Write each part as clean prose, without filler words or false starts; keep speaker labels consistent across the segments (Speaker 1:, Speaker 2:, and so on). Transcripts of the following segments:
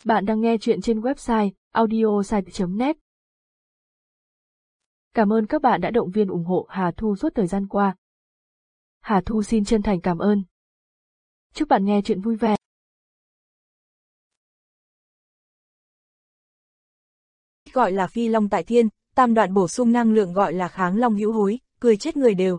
Speaker 1: Bạn đang nghe chuyện trên website audiosite.net. Cảm ơn các bạn đã động viên ủng hộ Hà Thu suốt thời gian qua. Hà Thu xin chân thành cảm ơn. Chúc bạn nghe chuyện vui vẻ.
Speaker 2: Gọi là phi long tại thiên, tam đoạn bổ sung năng lượng gọi là kháng long hữu hối, cười chết người đều.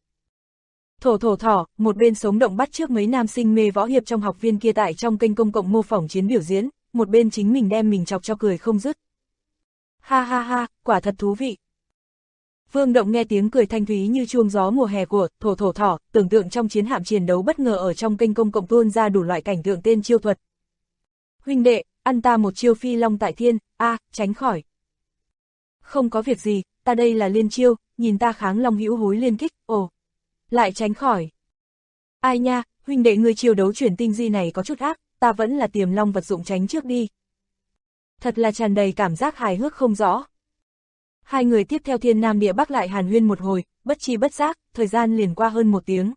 Speaker 2: Thổ thỏ, một bên sống động bắt trước mấy nam sinh mê võ hiệp trong học viên kia tại trong kênh công cộng mô phỏng chiến biểu diễn, một bên chính mình đem mình chọc cho cười không dứt. Ha ha ha, quả thật thú vị. Vương Động nghe tiếng cười thanh thúy như chuông gió mùa hè của thổ thỏ, tưởng tượng trong chiến hạm chiến đấu bất ngờ ở trong kênh công cộng tuôn ra đủ loại cảnh tượng tên chiêu thuật. Huynh đệ, ăn ta một chiêu phi long tại thiên, tránh khỏi. Không có việc gì, ta đây là liên chiêu, nhìn ta kháng long hữu hối liên kích, lại tránh khỏi. Ai nha, huynh đệ ngươi chiêu đấu chuyển tinh di này có chút ác, ta vẫn là tiềm long vật dụng tránh trước đi. Thật là tràn đầy cảm giác hài hước không rõ. Hai người tiếp theo thiên nam địa bắc lại hàn huyên một hồi, bất chi bất giác, thời gian liền qua hơn 1 tiếng.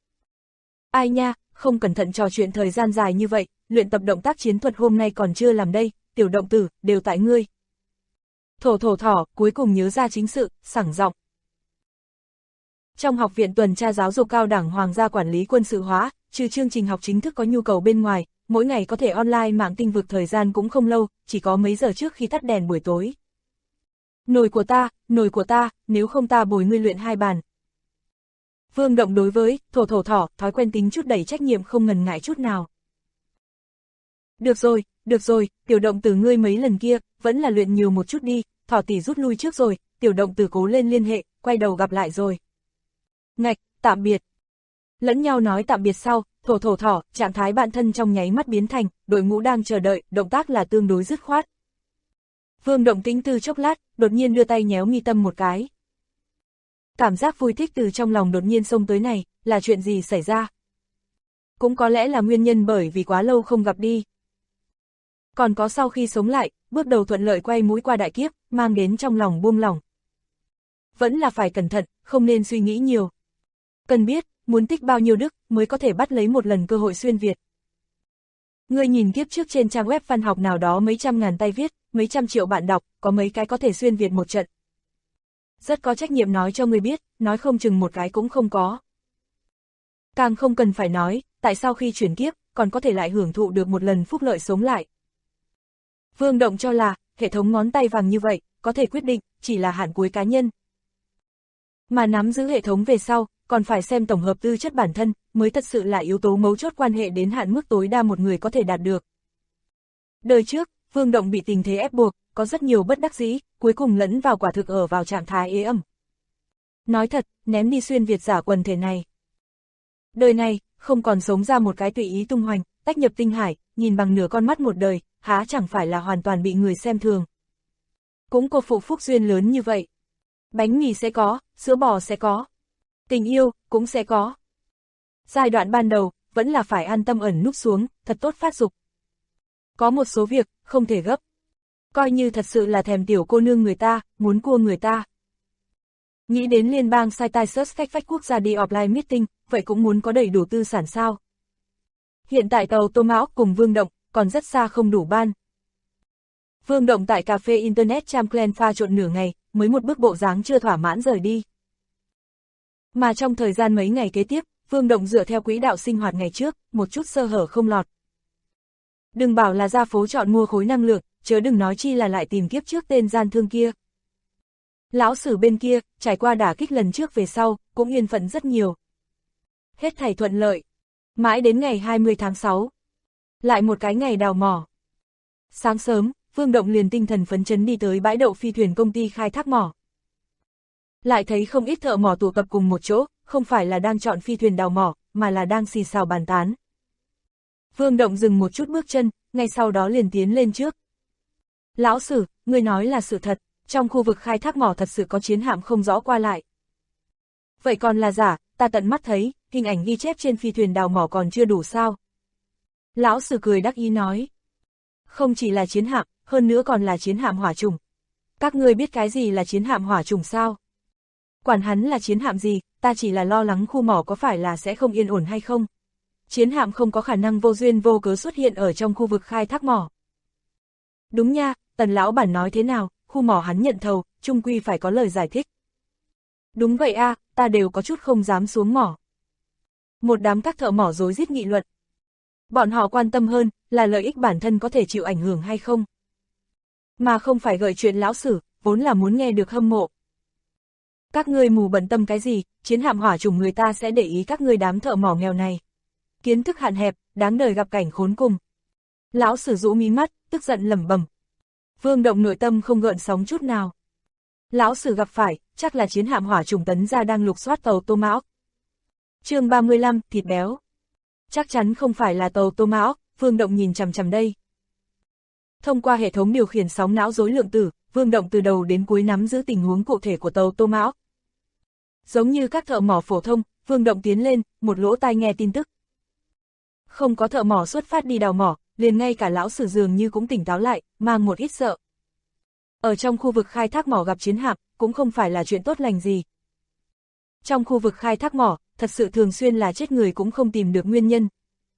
Speaker 2: Ai nha, không cẩn thận trò chuyện thời gian dài như vậy, luyện tập động tác chiến thuật hôm nay còn chưa làm đây, tiểu động tử, đều tại ngươi. Thổ thỏ, cuối cùng nhớ ra chính sự, sảng giọng. Trong học viện tuần tra giáo dục cao đẳng Hoàng gia quản lý quân sự hóa, trừ chương trình học chính thức có nhu cầu bên ngoài, mỗi ngày có thể online mạng tinh vực thời gian cũng không lâu, chỉ có mấy giờ trước khi tắt đèn buổi tối. Nồi của ta, nếu không ta bồi ngươi luyện 2 bàn. Vương Động đối với thổ thỏ, thói quen tính chút đẩy trách nhiệm không ngần ngại chút nào. Được rồi, tiểu động tử ngươi mấy lần kia, vẫn là luyện nhiều một chút đi, thỏ tỷ rút lui trước rồi, tiểu động tử cố lên liên hệ, quay đầu gặp lại rồi. Ngạch, tạm biệt. Lẫn nhau nói tạm biệt sau, thổ thỏ, trạng thái bạn thân trong nháy mắt biến thành, đội ngũ đang chờ đợi, động tác là tương đối dứt khoát. Vương Động tĩnh tư chốc lát, đột nhiên đưa tay nhéo mi tâm một cái. Cảm giác vui thích từ trong lòng đột nhiên xông tới này, là chuyện gì xảy ra? Cũng có lẽ là nguyên nhân bởi vì quá lâu không gặp đi. Còn có sau khi sống lại, bước đầu thuận lợi quay mũi qua đại kiếp, mang đến trong lòng buông lỏng. Vẫn là phải cẩn thận, không nên suy nghĩ nhiều. Cần biết, muốn tích bao nhiêu đức mới có thể bắt lấy một lần cơ hội xuyên Việt. Ngươi nhìn kiếp trước trên trang web văn học nào đó mấy trăm ngàn tay viết, mấy trăm triệu bạn đọc, có mấy cái có thể xuyên Việt một trận. Rất có trách nhiệm nói cho ngươi biết, nói không chừng một cái cũng không có. Càng không cần phải nói, tại sao khi chuyển kiếp, còn có thể lại hưởng thụ được một lần phúc lợi sống lại. Vương Động cho là, hệ thống ngón tay vàng như vậy, có thể quyết định, chỉ là hạn cuối cá nhân. Mà nắm giữ hệ thống về sau, còn phải xem tổng hợp tư chất bản thân, mới thật sự là yếu tố mấu chốt quan hệ đến hạn mức tối đa một người có thể đạt được. Đời trước, Vương Động bị tình thế ép buộc, có rất nhiều bất đắc dĩ, cuối cùng lẫn vào quả thực ở vào trạng thái ế ẩm. Nói thật, ném đi xuyên Việt giả quần thể này. Đời này, không còn sống ra một cái tùy ý tung hoành, tách nhập tinh hải, nhìn bằng nửa con mắt một đời, há chẳng phải là hoàn toàn bị người xem thường. Cũng cô phụ phúc duyên lớn như vậy. Bánh mì sẽ có, sữa bò sẽ có. Tình yêu, cũng sẽ có. Giai đoạn ban đầu, vẫn là phải an tâm ẩn núp xuống, thật tốt phát dục. Có một số việc, không thể gấp. Coi như thật sự là thèm tiểu cô nương người ta, muốn cua người ta. Nghĩ đến liên bang Cytisus cách vách quốc gia đi offline meeting, vậy cũng muốn có đầy đủ tư sản sao. Hiện tại tàu Tomahawk cùng Vương Động, còn rất xa không đủ ban. Vương Động tại cà phê Internet Champlain pha trộn nửa ngày, mới một bước bộ dáng chưa thỏa mãn rời đi. Mà trong thời gian mấy ngày kế tiếp, Vương Động dựa theo quỹ đạo sinh hoạt ngày trước, một chút sơ hở không lọt. Đừng bảo là ra phố chọn mua khối năng lượng, chớ đừng nói chi là lại tìm kiếp trước tên gian thương kia. Lão Sử bên kia, trải qua đả kích lần trước về sau, cũng yên phận rất nhiều. Hết thảy thuận lợi. Mãi đến ngày 20 tháng 6. Lại một cái ngày đào mỏ. Sáng sớm, Vương Động liền tinh thần phấn chấn đi tới bãi đậu phi thuyền công ty khai thác mỏ. Lại thấy không ít thợ mỏ tụ tập cùng một chỗ, không phải là đang chọn phi thuyền đào mỏ, mà là đang xì xào bàn tán. Vương Động dừng một chút bước chân, ngay sau đó liền tiến lên trước. Lão Sử, ngươi nói là sự thật, trong khu vực khai thác mỏ thật sự có chiến hạm không rõ qua lại. Vậy còn là giả, ta tận mắt thấy, hình ảnh ghi chép trên phi thuyền đào mỏ còn chưa đủ sao? Lão Sử cười đắc ý nói. Không chỉ là chiến hạm, hơn nữa còn là chiến hạm hỏa trùng. Các ngươi biết cái gì là chiến hạm hỏa trùng sao? Quản hắn là chiến hạm gì, ta chỉ là lo lắng khu mỏ có phải là sẽ không yên ổn hay không. Chiến hạm không có khả năng vô duyên vô cớ xuất hiện ở trong khu vực khai thác mỏ. Đúng nha, Tần lão bản nói thế nào, khu mỏ hắn nhận thầu, chung quy phải có lời giải thích. Đúng vậy a, ta đều có chút không dám xuống mỏ. Một đám các thợ mỏ rối rít nghị luận. Bọn họ quan tâm hơn là lợi ích bản thân có thể chịu ảnh hưởng hay không. Mà không phải gợi chuyện lão sử, vốn là muốn nghe được hâm mộ. Các ngươi mù bận tâm cái gì, chiến hạm hỏa chủng người ta sẽ để ý các ngươi đám thợ mỏ nghèo này. Kiến thức hạn hẹp, đáng đời gặp cảnh khốn cùng. Lão sử rũ mí mắt, tức giận lẩm bẩm. Vương Động nội tâm không gợn sóng chút nào. Lão sử gặp phải, chắc là chiến hạm hỏa chủng Tấn gia đang lục soát tàu Tô Mão. Chương 35, thịt béo. Chắc chắn không phải là tàu Tô Mão, Vương Động nhìn chằm chằm đây. Thông qua hệ thống điều khiển sóng não rối lượng tử, Vương Động từ đầu đến cuối nắm giữ tình huống cụ thể của tàu Tô Mão. Giống như các thợ mỏ phổ thông, Vương Động tiến lên, một lỗ tai nghe tin tức. Không có thợ mỏ xuất phát đi đào mỏ, liền ngay cả lão sử dường như cũng tỉnh táo lại, mang một ít sợ. Ở trong khu vực khai thác mỏ gặp chiến hạm, cũng không phải là chuyện tốt lành gì. Trong khu vực khai thác mỏ, thật sự thường xuyên là chết người cũng không tìm được nguyên nhân.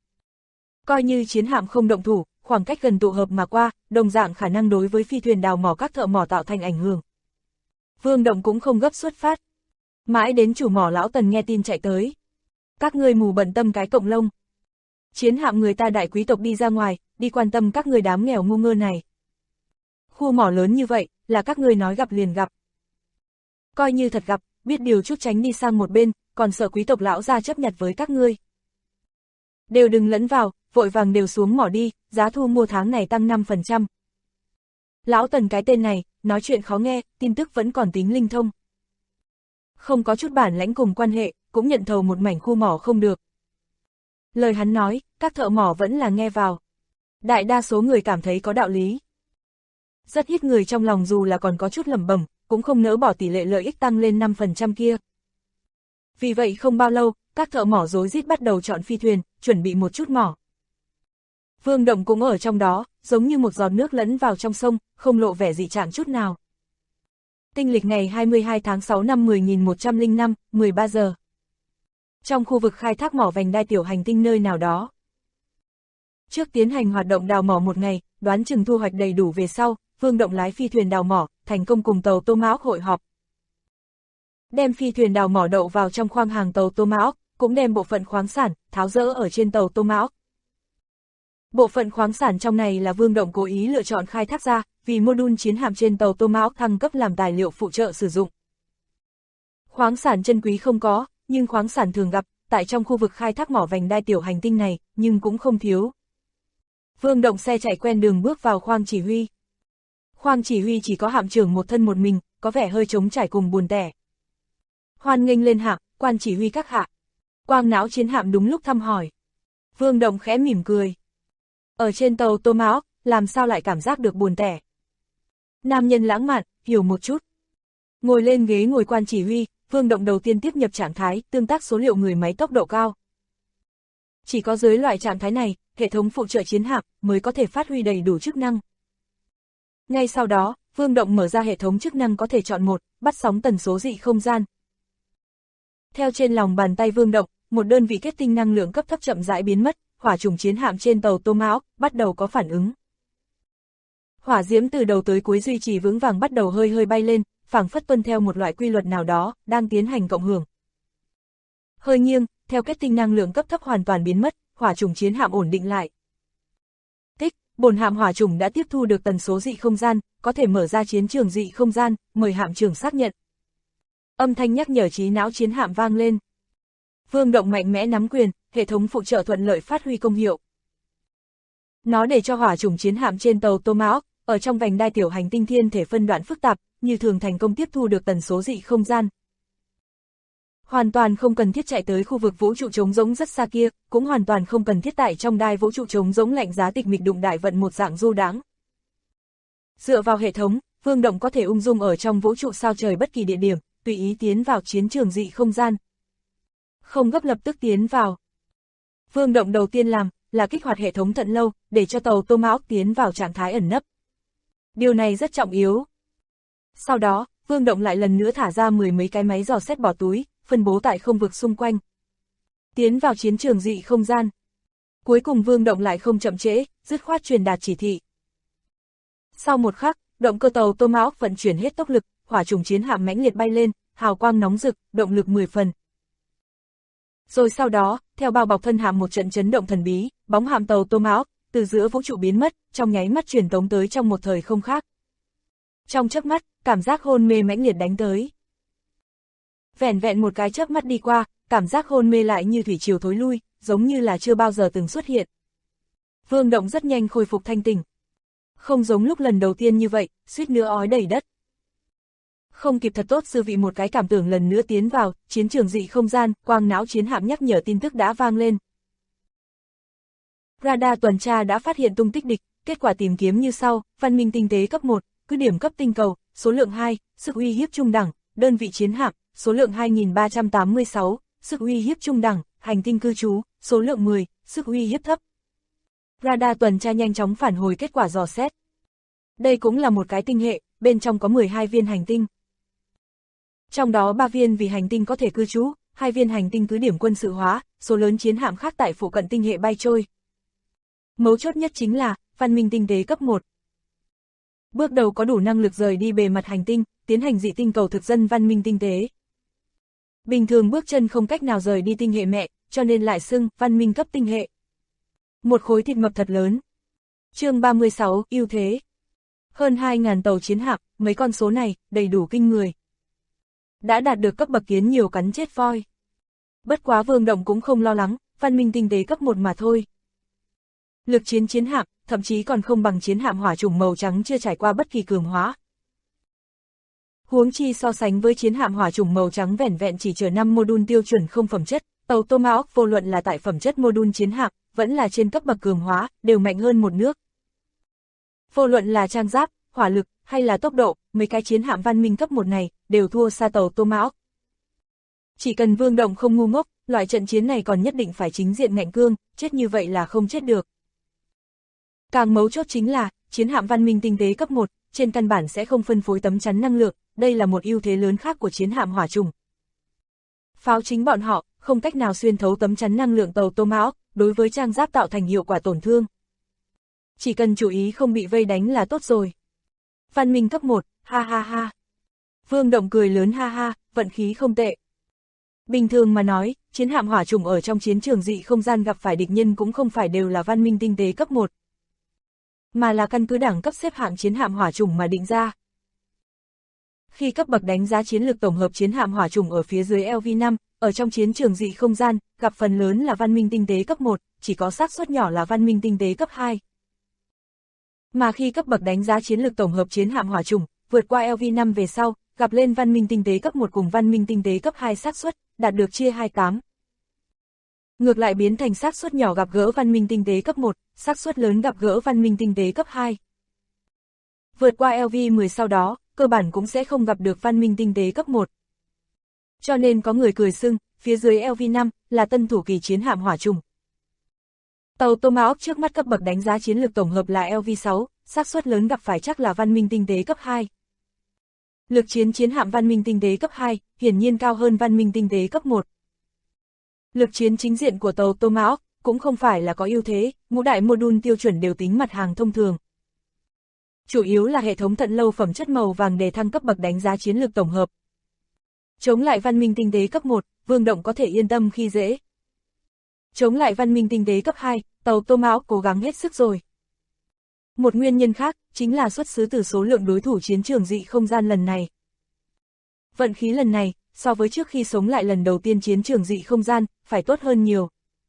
Speaker 2: Coi như chiến hạm không động thủ, khoảng cách gần tụ hợp mà qua, đồng dạng khả năng đối với phi thuyền đào mỏ các thợ mỏ tạo thành ảnh hưởng. Vương Động cũng không gấp xuất phát. Mãi đến chủ mỏ lão Tần nghe tin chạy tới. Các ngươi mù bận tâm cái cọng lông. Chiến hạm người ta đại quý tộc đi ra ngoài, đi quan tâm các ngươi đám nghèo ngu ngơ này. Khu mỏ lớn như vậy, là các ngươi nói gặp liền gặp. Coi như thật gặp, biết điều chút tránh đi sang một bên, còn sợ quý tộc lão ra chấp nhặt với các ngươi. Đều đừng lẫn vào, vội vàng đều xuống mỏ đi, giá thu mua tháng này tăng 5%. Lão Tần cái tên này, nói chuyện khó nghe, tin tức vẫn còn tính linh thông. Không có chút bản lãnh cùng quan hệ, cũng nhận thầu một mảnh khu mỏ không được. Lời hắn nói, các thợ mỏ vẫn là nghe vào. Đại đa số người cảm thấy có đạo lý. Rất ít người trong lòng dù là còn có chút lẩm bẩm, cũng không nỡ bỏ tỷ lệ lợi ích tăng lên 5% kia. Vì vậy không bao lâu, các thợ mỏ rối rít bắt đầu chọn phi thuyền, chuẩn bị một chút mỏ. Vương Động cũng ở trong đó, giống như một giọt nước lẫn vào trong sông, không lộ vẻ dị trạng chút nào. Tinh lịch ngày 22 tháng 6 năm 10.105, 13 giờ. Trong khu vực khai thác mỏ vành đai tiểu hành tinh nơi nào đó. Trước tiến hành hoạt động đào mỏ một ngày, đoán chừng thu hoạch đầy đủ về sau, Vương Động lái phi thuyền đào mỏ, thành công cùng tàu Tô Mão hội họp. Đem phi thuyền đào mỏ đậu vào trong khoang hàng tàu Tô Mão, cũng đem bộ phận khoáng sản, tháo dỡ ở trên tàu Tô Mão. Bộ phận khoáng sản trong này là Vương Động cố ý lựa chọn khai thác ra, vì mô-đun chiến hạm trên tàu Tô Mão thăng cấp làm tài liệu phụ trợ sử dụng. Khoáng sản chân quý không có, nhưng khoáng sản thường gặp, tại trong khu vực khai thác mỏ vành đai tiểu hành tinh này, nhưng cũng không thiếu. Vương Động xe chạy quen đường bước vào khoang chỉ huy. Khoang chỉ huy chỉ có hạm trưởng một thân một mình, có vẻ hơi trống trải cùng buồn tẻ. Hoan nghênh lên hạm, quan chỉ huy các hạ. Quang não chiến hạm đúng lúc thăm hỏi. Vương Động khẽ mỉm cười. Ở trên tàu Tô Mão, làm sao lại cảm giác được buồn tẻ. Nam nhân lãng mạn, hiểu một chút. Ngồi lên ghế ngồi quan chỉ huy, Vương Động đầu tiên tiếp nhập trạng thái, tương tác số liệu người máy tốc độ cao. Chỉ có dưới loại trạng thái này, hệ thống phụ trợ chiến hạm mới có thể phát huy đầy đủ chức năng. Ngay sau đó, Vương Động mở ra hệ thống chức năng có thể chọn một, bắt sóng tần số dị không gian. Theo trên lòng bàn tay Vương Động, một đơn vị kết tinh năng lượng cấp thấp chậm rãi biến mất, hỏa trùng chiến hạm trên tàu Tô Mão bắt đầu có phản ứng. Hỏa diễm từ đầu tới cuối duy trì vững vàng bắt đầu hơi hơi bay lên, phảng phất tuân theo một loại quy luật nào đó, đang tiến hành cộng hưởng. Hơi nghiêng, theo kết tinh năng lượng cấp thấp hoàn toàn biến mất, hỏa trùng chiến hạm ổn định lại. Tích, bổn hạm hỏa trùng đã tiếp thu được tần số dị không gian, có thể mở ra chiến trường dị không gian, mời hạm trưởng xác nhận. Âm thanh nhắc nhở trí não chiến hạm vang lên. Vương Động mạnh mẽ nắm quyền, hệ thống phụ trợ thuận lợi phát huy công hiệu. Nó để cho hỏa trùng chiến hạm trên tàu Tô Mão, ở trong vành đai tiểu hành tinh thiên thể phân đoạn phức tạp, như thường thành công tiếp thu được tần số dị không gian. Hoàn toàn không cần thiết chạy tới khu vực vũ trụ trống rỗng rất xa kia, cũng hoàn toàn không cần thiết tại trong đai vũ trụ trống rỗng lạnh giá tịch mịch đụng đại vận một dạng du đãng. Dựa vào hệ thống, Vương Động có thể ung dung ở trong vũ trụ sao trời bất kỳ địa điểm, tùy ý tiến vào chiến trường dị không gian. Không gấp lập tức tiến vào. Vương Động đầu tiên làm là kích hoạt hệ thống thận lâu, để cho tàu Tô Mão tiến vào trạng thái ẩn nấp. Điều này rất trọng yếu. Sau đó, Vương Động lại lần nữa thả ra 10 mấy cái máy dò xét bỏ túi, phân bố tại không vực xung quanh. Tiến vào chiến trường dị không gian. Cuối cùng Vương Động lại không chậm trễ, dứt khoát truyền đạt chỉ thị. Sau một khắc, động cơ tàu Tomahawk vận chuyển hết tốc lực, hỏa trùng chiến hạm mãnh liệt bay lên, hào quang nóng rực, động lực 10 phần. Rồi sau đó, theo bao bọc thân hạm một trận chấn động thần bí, bóng hạm tàu Tomahawk từ giữa vũ trụ biến mất, trong nháy mắt truyền tống tới trong một thời không khác. Trong chớp mắt, cảm giác hôn mê mãnh liệt đánh tới. Vẻn vẹn một cái chớp mắt đi qua, cảm giác hôn mê lại như thủy triều thối lui, giống như là chưa bao giờ từng xuất hiện. Vương Động rất nhanh khôi phục thanh tỉnh. Không giống lúc lần đầu tiên như vậy, suýt nữa ói đầy đất. Không kịp thật tốt dư vị một cái cảm tưởng lần nữa tiến vào, chiến trường dị không gian, quang não chiến hạm nhắc nhở tin tức đã vang lên. Radar tuần tra đã phát hiện tung tích địch, kết quả tìm kiếm như sau, văn minh tinh tế cấp 1, cứ điểm cấp tinh cầu, số lượng 2, sức uy hiếp trung đẳng, đơn vị chiến hạm, số lượng 2386, sức uy hiếp trung đẳng, hành tinh cư trú, số lượng 10, sức uy hiếp thấp. Radar tuần tra nhanh chóng phản hồi kết quả dò xét. Đây cũng là một cái tinh hệ, bên trong có 12 viên hành tinh. Trong đó 3 viên vì hành tinh có thể cư trú, 2 viên hành tinh cứ điểm quân sự hóa, số lớn chiến hạm khác tại phụ cận tinh hệ bay trôi. Mấu chốt nhất chính là, văn minh tinh tế cấp 1. Bước đầu có đủ năng lực rời đi bề mặt hành tinh, tiến hành dị tinh cầu thực dân văn minh tinh tế. Bình thường bước chân không cách nào rời đi tinh hệ mẹ, cho nên lại xưng văn minh cấp tinh hệ. Một khối thịt mập thật lớn. Chương 36, ưu thế. Hơn 2.000 tàu chiến hạm, mấy con số này, đầy đủ kinh người. Đã đạt được cấp bậc kiến nhiều cắn chết voi. Bất quá Vương Động cũng không lo lắng, văn minh tinh tế cấp 1 mà thôi. Lực chiến chiến hạm, thậm chí còn không bằng chiến hạm hỏa trùng màu trắng chưa trải qua bất kỳ cường hóa. Huống chi so sánh với chiến hạm hỏa trùng màu trắng vẻn vẹn chỉ chở 5 mô-đun tiêu chuẩn không phẩm chất, tàu Tomahawk vô luận là tại phẩm chất mô-đun chiến hạm, vẫn là trên cấp bậc cường hóa, đều mạnh hơn một nước. Vô luận là trang giáp, hỏa lực, hay là tốc độ, mấy cái chiến hạm văn minh cấp 1 này, đều thua xa tàu Tomahawk. Chỉ cần Vương Động không ngu ngốc, loại trận chiến này còn nhất định phải chính diện ngạnh cương, chết như vậy là không chết được. Càng mấu chốt chính là, chiến hạm văn minh tinh tế cấp 1, trên căn bản sẽ không phân phối tấm chắn năng lượng, đây là một ưu thế lớn khác của chiến hạm hỏa trùng. Pháo chính bọn họ, không cách nào xuyên thấu tấm chắn năng lượng tàu Tomahawk, đối với trang giáp tạo thành hiệu quả tổn thương. Chỉ cần chú ý không bị vây đánh là tốt rồi. Văn minh cấp 1, ha ha ha. Vương Động cười lớn ha ha, vận khí không tệ. Bình thường mà nói, chiến hạm hỏa trùng ở trong chiến trường dị không gian gặp phải địch nhân cũng không phải đều là văn minh tinh tế cấp 1. Mà là căn cứ đẳng cấp xếp hạng chiến hạm hỏa trùng mà định ra. Khi cấp bậc đánh giá chiến lược tổng hợp chiến hạm hỏa trùng ở phía dưới LV5, ở trong chiến trường dị không gian, gặp phần lớn là văn minh tinh tế cấp 1, chỉ có xác suất nhỏ là văn minh tinh tế cấp 2. Mà khi cấp bậc đánh giá chiến lược tổng hợp chiến hạm hỏa trùng, vượt qua LV5 về sau, gặp lên văn minh tinh tế cấp 1 cùng văn minh tinh tế cấp 2 xác suất, đạt được chia 28. Ngược lại biến thành xác suất nhỏ gặp gỡ văn minh tinh tế cấp 1, xác suất lớn gặp gỡ văn minh tinh tế cấp 2. Vượt qua LV10 sau đó, cơ bản cũng sẽ không gặp được văn minh tinh tế cấp 1. Cho nên có người cười xưng, phía dưới LV5 là tân thủ kỳ chiến hạm hỏa trùng. Tàu Tomahawk trước mắt cấp bậc đánh giá chiến lược tổng hợp là LV6, xác suất lớn gặp phải chắc là văn minh tinh tế cấp 2. Lực chiến chiến hạm văn minh tinh tế cấp 2, hiển nhiên cao hơn văn minh tinh tế cấp 1. Lực chiến chính diện của tàu Tomahawk cũng không phải là có ưu thế, ngũ đại mô-đun tiêu chuẩn đều tính mặt hàng thông thường. Chủ yếu là hệ thống thận lâu phẩm chất màu vàng để thăng cấp bậc đánh giá chiến lược tổng hợp. Chống lại văn minh tinh tế cấp 1, Vương Động có thể yên tâm khi dễ. Chống lại văn minh tinh tế cấp 2, tàu Tomahawk cố gắng hết sức rồi. Một nguyên nhân khác, chính là xuất xứ từ số lượng đối thủ chiến trường dị không gian lần này. Vận khí lần này, so với trước khi sống lại lần đầu tiên chiến trường dị không gian, phải tốt hơn nhiều.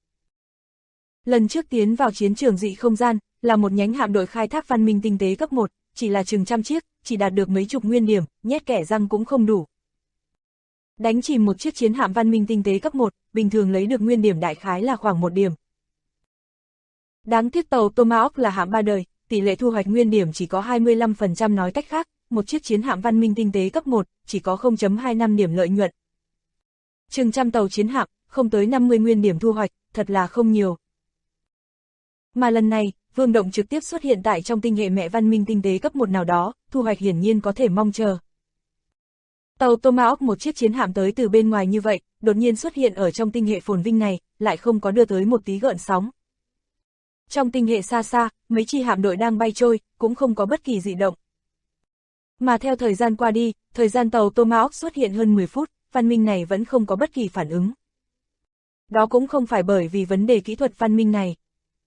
Speaker 2: Lần trước tiến vào chiến trường dị không gian, là một nhánh hạm đội khai thác văn minh tinh tế cấp 1, chỉ là chừng trăm chiếc, chỉ đạt được mấy chục nguyên điểm, nhét kẻ răng cũng không đủ. Đánh chìm một chiếc chiến hạm văn minh tinh tế cấp 1, bình thường lấy được nguyên điểm đại khái là khoảng 1 điểm. Đáng tiếc tàu Tomahawk là hạm 3 đời, tỷ lệ thu hoạch nguyên điểm chỉ có 25%, nói cách khác, một chiếc chiến hạm văn minh tinh tế cấp 1, chỉ có 0.25 điểm lợi nhuận. Chừng trăm tàu chiến hạm, không tới 50 nguyên điểm thu hoạch, thật là không nhiều. Mà lần này, Vương Động trực tiếp xuất hiện tại trong tinh hệ mẹ văn minh tinh tế cấp 1 nào đó, thu hoạch hiển nhiên có thể mong chờ. Tàu Tomahawk một chiếc chiến hạm tới từ bên ngoài như vậy, đột nhiên xuất hiện ở trong tinh hệ phồn vinh này, lại không có đưa tới một tí gợn sóng. Trong tinh hệ xa xa, mấy chi hạm đội đang bay trôi, cũng không có bất kỳ dị động. Mà theo thời gian qua đi, thời gian tàu Tomahawk xuất hiện hơn 10 phút, văn minh này vẫn không có bất kỳ phản ứng. Đó cũng không phải bởi vì vấn đề kỹ thuật văn minh này.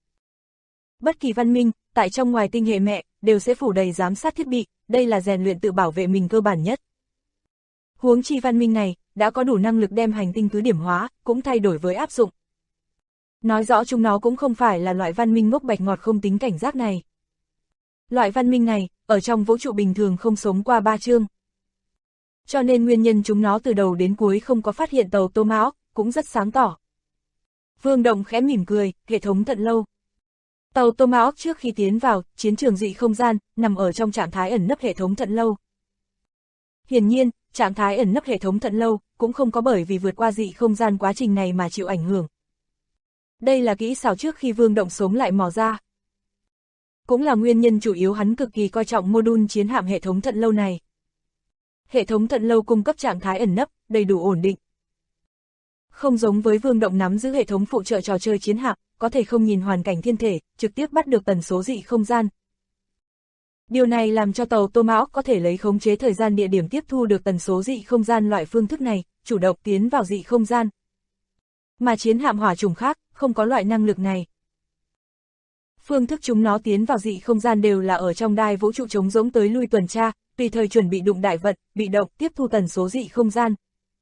Speaker 2: Bất kỳ văn minh, tại trong ngoài tinh hệ mẹ, đều sẽ phủ đầy giám sát thiết bị, đây là rèn luyện tự bảo vệ mình cơ bản nhất. Huống chi văn minh này, đã có đủ năng lực đem hành tinh cứ điểm hóa, cũng thay đổi với áp dụng. Nói rõ chúng nó cũng không phải là loại văn minh ngốc bạch ngọt không tính cảnh giác này. Loại văn minh này, ở trong vũ trụ bình thường không sống qua 3 chương. Cho nên nguyên nhân chúng nó từ đầu đến cuối không có phát hiện tàu Tomahawk, cũng rất sáng tỏ. Vương Động khẽ mỉm cười, hệ thống Thận Lâu. Tàu Tomahawk trước khi tiến vào chiến trường dị không gian, nằm ở trong trạng thái ẩn nấp hệ thống Thận Lâu. Hiển nhiên, trạng thái ẩn nấp hệ thống Thận Lâu cũng không có bởi vì vượt qua dị không gian quá trình này mà chịu ảnh hưởng. Đây là kỹ xảo trước khi Vương Động sống lại mò ra. Cũng là nguyên nhân chủ yếu hắn cực kỳ coi trọng module chiến hạm hệ thống Thận Lâu này. Hệ thống Thận Lâu cung cấp trạng thái ẩn nấp, đầy đủ ổn định. Không giống với Vương Động nắm giữ hệ thống phụ trợ trò chơi chiến hạm, có thể không nhìn hoàn cảnh thiên thể, trực tiếp bắt được tần số dị không gian. Điều này làm cho tàu Tomahawk có thể lấy khống chế thời gian địa điểm tiếp thu được tần số dị không gian loại phương thức này, chủ động tiến vào dị không gian. Mà chiến hạm hỏa chủng khác, không có loại năng lực này. Phương thức chúng nó tiến vào dị không gian đều là ở trong đai vũ trụ trống rỗng tới lui tuần tra, tùy thời chuẩn bị đụng đại vật, bị động tiếp thu tần số dị không gian.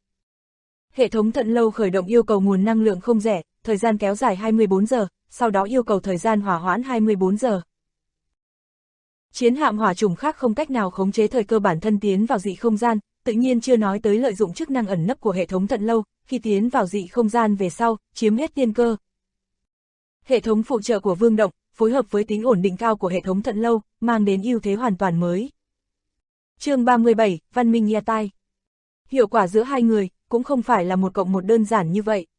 Speaker 2: Hệ thống Thận Lâu khởi động yêu cầu nguồn năng lượng không rẻ, thời gian kéo dài 24 giờ, sau đó yêu cầu thời gian hỏa hoãn 24 giờ. Chiến hạm hỏa chủng khác không cách nào khống chế thời cơ bản thân tiến vào dị không gian, tự nhiên chưa nói tới lợi dụng chức năng ẩn nấp của hệ thống Thận Lâu, khi tiến vào dị không gian về sau, chiếm hết tiên cơ. Hệ thống phụ trợ của Vương Động, phối hợp với tính ổn định cao của hệ thống Thận Lâu, mang đến ưu thế hoàn toàn mới. Chương 37, Văn minh Yatai. Hiệu quả giữa hai người, cũng không phải là 1+1 đơn giản như vậy.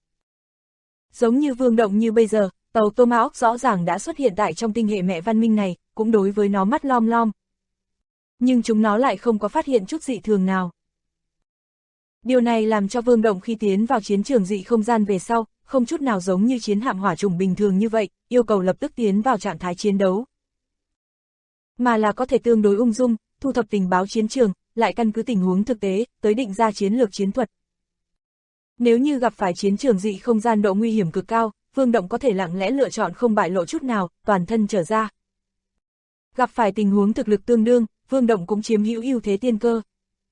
Speaker 2: Giống như Vương Động như bây giờ, tàu Tomahawk rõ ràng đã xuất hiện tại trong tinh hệ mẹ văn minh này, cũng đối với nó mắt lom lom. Nhưng chúng nó lại không có phát hiện chút dị thường nào. Điều này làm cho Vương Động khi tiến vào chiến trường dị không gian về sau, không chút nào giống như chiến hạm hỏa chủng bình thường như vậy, yêu cầu lập tức tiến vào trạng thái chiến đấu. Mà là có thể tương đối ung dung, thu thập tình báo chiến trường, lại căn cứ tình huống thực tế, tới định ra chiến lược chiến thuật. Nếu như gặp phải chiến trường dị không gian độ nguy hiểm cực cao, Vương Động có thể lặng lẽ lựa chọn không bại lộ chút nào, toàn thân trở ra. Gặp phải tình huống thực lực tương đương, Vương Động cũng chiếm hữu ưu thế tiên cơ.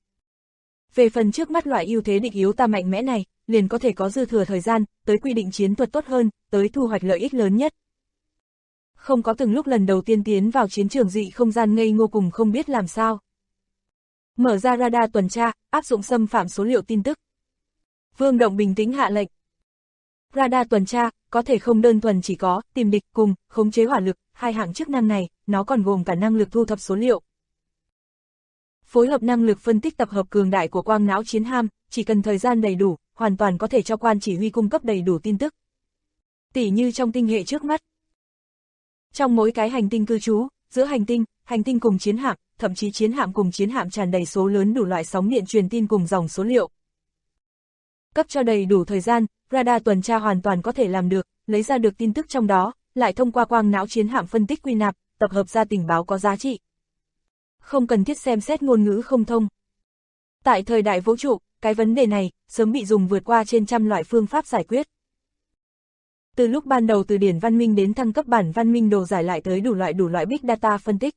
Speaker 2: Về phần trước mắt loại ưu thế định yếu ta mạnh mẽ này, liền có thể có dư thừa thời gian, tới quy định chiến thuật tốt hơn, tới thu hoạch lợi ích lớn nhất. Không có từng lúc lần đầu tiên tiến vào chiến trường dị không gian ngây ngô cùng không biết làm sao. Mở ra radar tuần tra, áp dụng xâm phạm số liệu tin tức. Vương Động bình tĩnh hạ lệnh. Radar tuần tra, có thể không đơn thuần chỉ có tìm địch cùng khống chế hỏa lực, hai hạng chức năng này, nó còn gồm cả năng lực thu thập số liệu. Phối hợp năng lực phân tích tập hợp cường đại của quang não chiến ham, chỉ cần thời gian đầy đủ, hoàn toàn có thể cho quan chỉ huy cung cấp đầy đủ tin tức. Tỉ như trong tinh hệ trước mắt. Trong mỗi cái hành tinh cư trú, giữa hành tinh cùng chiến hạm, thậm chí chiến hạm cùng chiến hạm tràn đầy số lớn đủ loại sóng điện truyền tin cùng dòng số liệu. Cấp cho đầy đủ thời gian, radar tuần tra hoàn toàn có thể làm được, lấy ra được tin tức trong đó, lại thông qua quang não chiến hạm phân tích quy nạp, tập hợp ra tình báo có giá trị. Không cần thiết xem xét ngôn ngữ không thông. Tại thời đại vũ trụ, cái vấn đề này sớm bị dùng vượt qua trên trăm loại phương pháp giải quyết. Từ lúc ban đầu từ điển văn minh đến thăng cấp bản văn minh đồ giải lại tới đủ loại big data phân tích.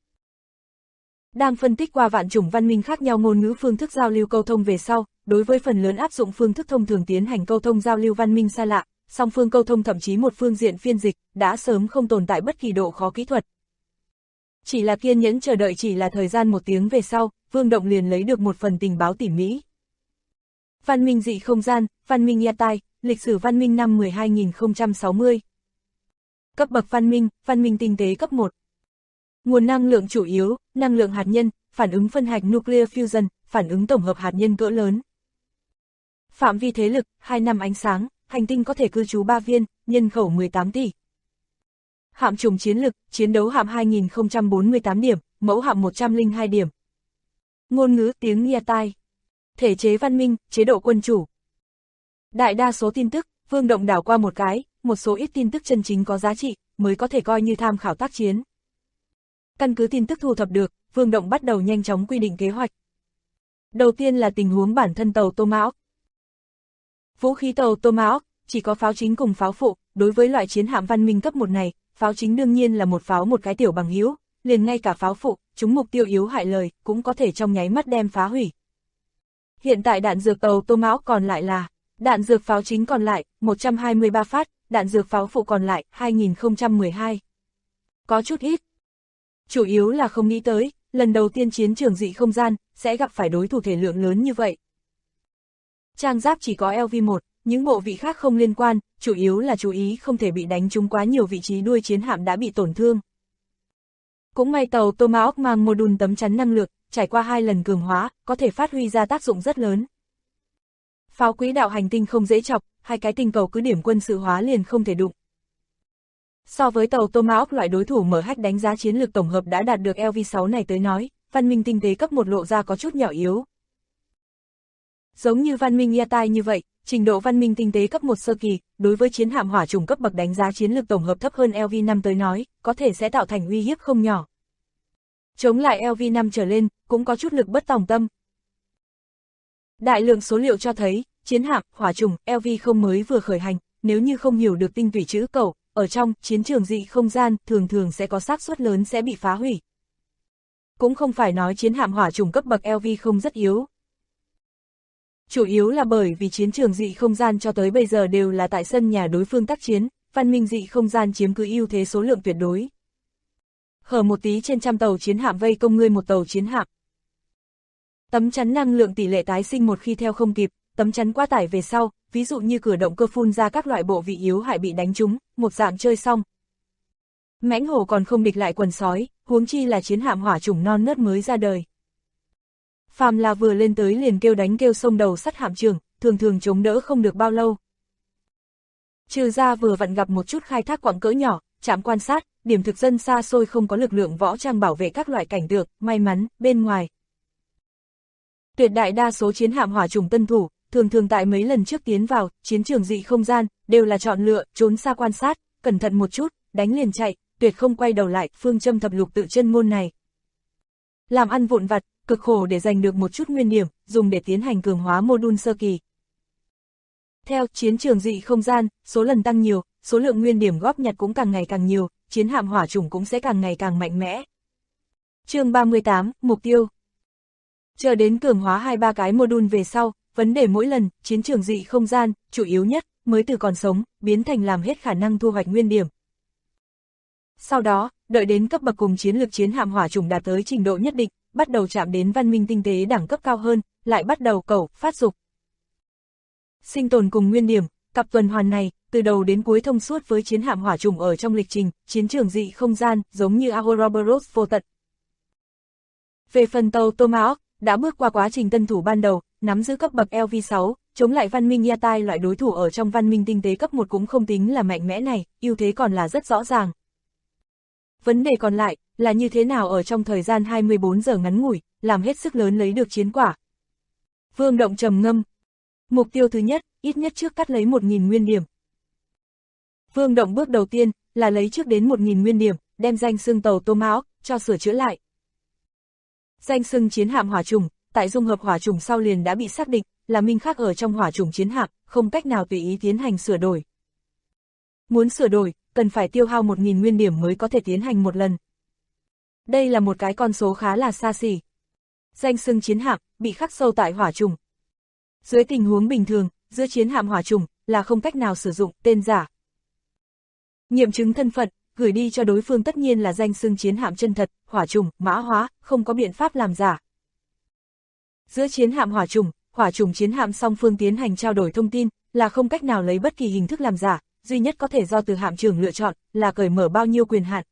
Speaker 2: Đang phân tích qua vạn chủng văn minh khác nhau ngôn ngữ phương thức giao lưu câu thông về sau, đối với phần lớn áp dụng phương thức thông thường tiến hành câu thông giao lưu văn minh xa lạ, song phương câu thông thậm chí một phương diện phiên dịch, đã sớm không tồn tại bất kỳ độ khó kỹ thuật. Chỉ là kiên nhẫn chờ đợi chỉ là thời gian 1 tiếng về sau, Vương Động liền lấy được một phần tình báo tỉ mỉ. Văn minh dị không gian, văn minh Yatai, lịch sử văn minh năm 12060. Cấp bậc văn minh tinh tế cấp 1. Nguồn năng lượng chủ yếu, năng lượng hạt nhân, phản ứng phân hạch nuclear fusion, phản ứng tổng hợp hạt nhân cỡ lớn. Phạm vi thế lực, 2 năm ánh sáng, hành tinh có thể cư trú 3 viên, nhân khẩu 18 tỷ. Hạm chủng chiến lực, chiến đấu hạm 2048 điểm, mẫu hạm 102 điểm. Ngôn ngữ tiếng Yatai. Thể chế văn minh, chế độ quân chủ. Đại đa số tin tức, Vương Động đảo qua một cái, một số ít tin tức chân chính có giá trị, mới có thể coi như tham khảo tác chiến. Căn cứ tin tức thu thập được, Vương Động bắt đầu nhanh chóng quy định kế hoạch. Đầu tiên là tình huống bản thân tàu Tomahawk. Vũ khí tàu Tomahawk, chỉ có pháo chính cùng pháo phụ, đối với loại chiến hạm văn minh cấp 1 này, pháo chính đương nhiên là một pháo một cái tiểu bằng hữu, liền ngay cả pháo phụ, chúng mục tiêu yếu hại lời, cũng có thể trong nháy mắt đem phá hủy. Hiện tại đạn dược tàu Tomahawk còn lại là, đạn dược pháo chính còn lại, 123 phát, đạn dược pháo phụ còn lại, 2012. Có chút ít. Chủ yếu là không nghĩ tới, lần đầu tiên chiến trường dị không gian, sẽ gặp phải đối thủ thể lượng lớn như vậy. Trang giáp chỉ có LV1, những bộ vị khác không liên quan, chủ yếu là chú ý không thể bị đánh trúng quá nhiều vị trí đuôi chiến hạm đã bị tổn thương. Cũng may tàu Tomahawk mang module tấm chắn năng lượng, trải qua 2 lần cường hóa, có thể phát huy ra tác dụng rất lớn. Pháo quỹ đạo hành tinh không dễ chọc, 2 cái tinh cầu cứ điểm quân sự hóa liền không thể đụng. So với tàu Tomahawk loại đối thủ mở hách đánh giá chiến lược tổng hợp đã đạt được LV6 này tới nói, văn minh tinh tế cấp 1 lộ ra có chút nhỏ yếu. Giống như văn minh Yatai như vậy, trình độ văn minh tinh tế cấp 1 sơ kỳ, đối với chiến hạm hỏa trùng cấp bậc đánh giá chiến lược tổng hợp thấp hơn LV5 tới nói, có thể sẽ tạo thành uy hiếp không nhỏ. Chống lại LV5 trở lên, cũng có chút lực bất tòng tâm. Đại lượng số liệu cho thấy, chiến hạm, hỏa trùng, LV0 mới vừa khởi hành, nếu như không hiểu được tinh tủy chữ cẩu, ở trong chiến trường dị không gian, thường sẽ có xác suất lớn sẽ bị phá hủy. Cũng không phải nói chiến hạm hỏa trùng cấp bậc LV0 rất yếu. Chủ yếu là bởi vì chiến trường dị không gian cho tới bây giờ đều là tại sân nhà đối phương tác chiến, văn minh dị không gian chiếm cứ ưu thế số lượng tuyệt đối. Hở một tí trên trăm tàu chiến hạm vây công ngươi một tàu chiến hạm. Tấm chắn năng lượng tỷ lệ tái sinh một khi theo không kịp, tấm chắn quá tải về sau, ví dụ như cửa động cơ phun ra các loại bộ vị yếu hại bị đánh trúng, một dạng chơi xong. Mãnh hổ còn không địch lại quần sói, huống chi là chiến hạm hỏa chủng non nớt mới ra đời. Phàm là vừa lên tới liền kêu đánh kêu xông đầu sắt hạm trưởng, thường chống đỡ không được bao lâu. Trừ ra vừa vặn gặp một chút khai thác quặng cỡ nhỏ, trạm quan sát, điểm thực dân xa xôi không có lực lượng võ trang bảo vệ các loại cảnh tượng, may mắn, bên ngoài. Tuyệt đại đa số chiến hạm hỏa chủng tân thủ, thường tại mấy lần trước tiến vào, chiến trường dị không gian, đều là chọn lựa, trốn xa quan sát, cẩn thận một chút, đánh liền chạy, tuyệt không quay đầu lại, phương châm thập lục tự chân ngôn này. Làm ăn vụn vặt, cực khổ để giành được một chút nguyên điểm, dùng để tiến hành cường hóa module sơ kỳ. Theo chiến trường dị không gian, số lần tăng nhiều, số lượng nguyên điểm góp nhặt cũng càng ngày càng nhiều, chiến hạm hỏa chủng cũng sẽ càng ngày càng mạnh mẽ. Chương 38, mục tiêu. Chờ đến cường hóa 2-3 cái module về sau, vấn đề mỗi lần, chiến trường dị không gian, chủ yếu nhất, mới từ còn sống, biến thành làm hết khả năng thu hoạch nguyên điểm. Sau đó, đợi đến cấp bậc cùng chiến lược chiến hạm hỏa chủng đạt tới trình độ nhất định, bắt đầu chạm đến văn minh tinh tế đẳng cấp cao hơn, lại bắt đầu phát dục. Sinh tồn cùng nguyên điểm, cặp tuần hoàn này, từ đầu đến cuối thông suốt với chiến hạm hỏa chủng ở trong lịch trình, chiến trường dị không gian, giống như Ouroboros vô tận. Về phần tàu Tomahawk, đã bước qua quá trình tân thủ ban đầu, nắm giữ cấp bậc LV6, chống lại văn minh Yatai loại đối thủ ở trong văn minh tinh tế cấp 1 cũng không tính là mạnh mẽ này, ưu thế còn là rất rõ ràng. Vấn đề còn lại, là như thế nào ở trong thời gian 24 giờ ngắn ngủi, làm hết sức lớn lấy được chiến quả. Vương Động trầm ngâm. Mục tiêu thứ nhất, ít nhất trước cắt lấy 1.000 nguyên điểm. Vương Động bước đầu tiên, là lấy trước đến 1.000 nguyên điểm, đem danh xưng tàu Tomahawk, cho sửa chữa lại. Danh xưng chiến hạm hỏa chủng, tại dung hợp hỏa chủng sau liền đã bị xác định, là minh khắc ở trong hỏa chủng chiến hạm, không cách nào tùy ý tiến hành sửa đổi. Muốn sửa đổi, cần phải tiêu hao 1.000 nguyên điểm mới có thể tiến hành một lần. Đây là một cái con số khá là xa xỉ. Danh xưng chiến hạm, bị khắc sâu tại hỏa chủng. Dưới tình huống bình thường, giữa chiến hạm hỏa chủng, là không cách nào sử dụng tên giả. Nghiệm chứng thân phận, gửi đi cho đối phương tất nhiên là danh xưng chiến hạm chân thật, hỏa chủng, mã hóa, không có biện pháp làm giả. Giữa chiến hạm hỏa chủng chiến hạm song phương tiến hành trao đổi thông tin, là không cách nào lấy bất kỳ hình thức làm giả, duy nhất có thể do từ hạm trưởng lựa chọn, là cởi mở bao nhiêu quyền hạn.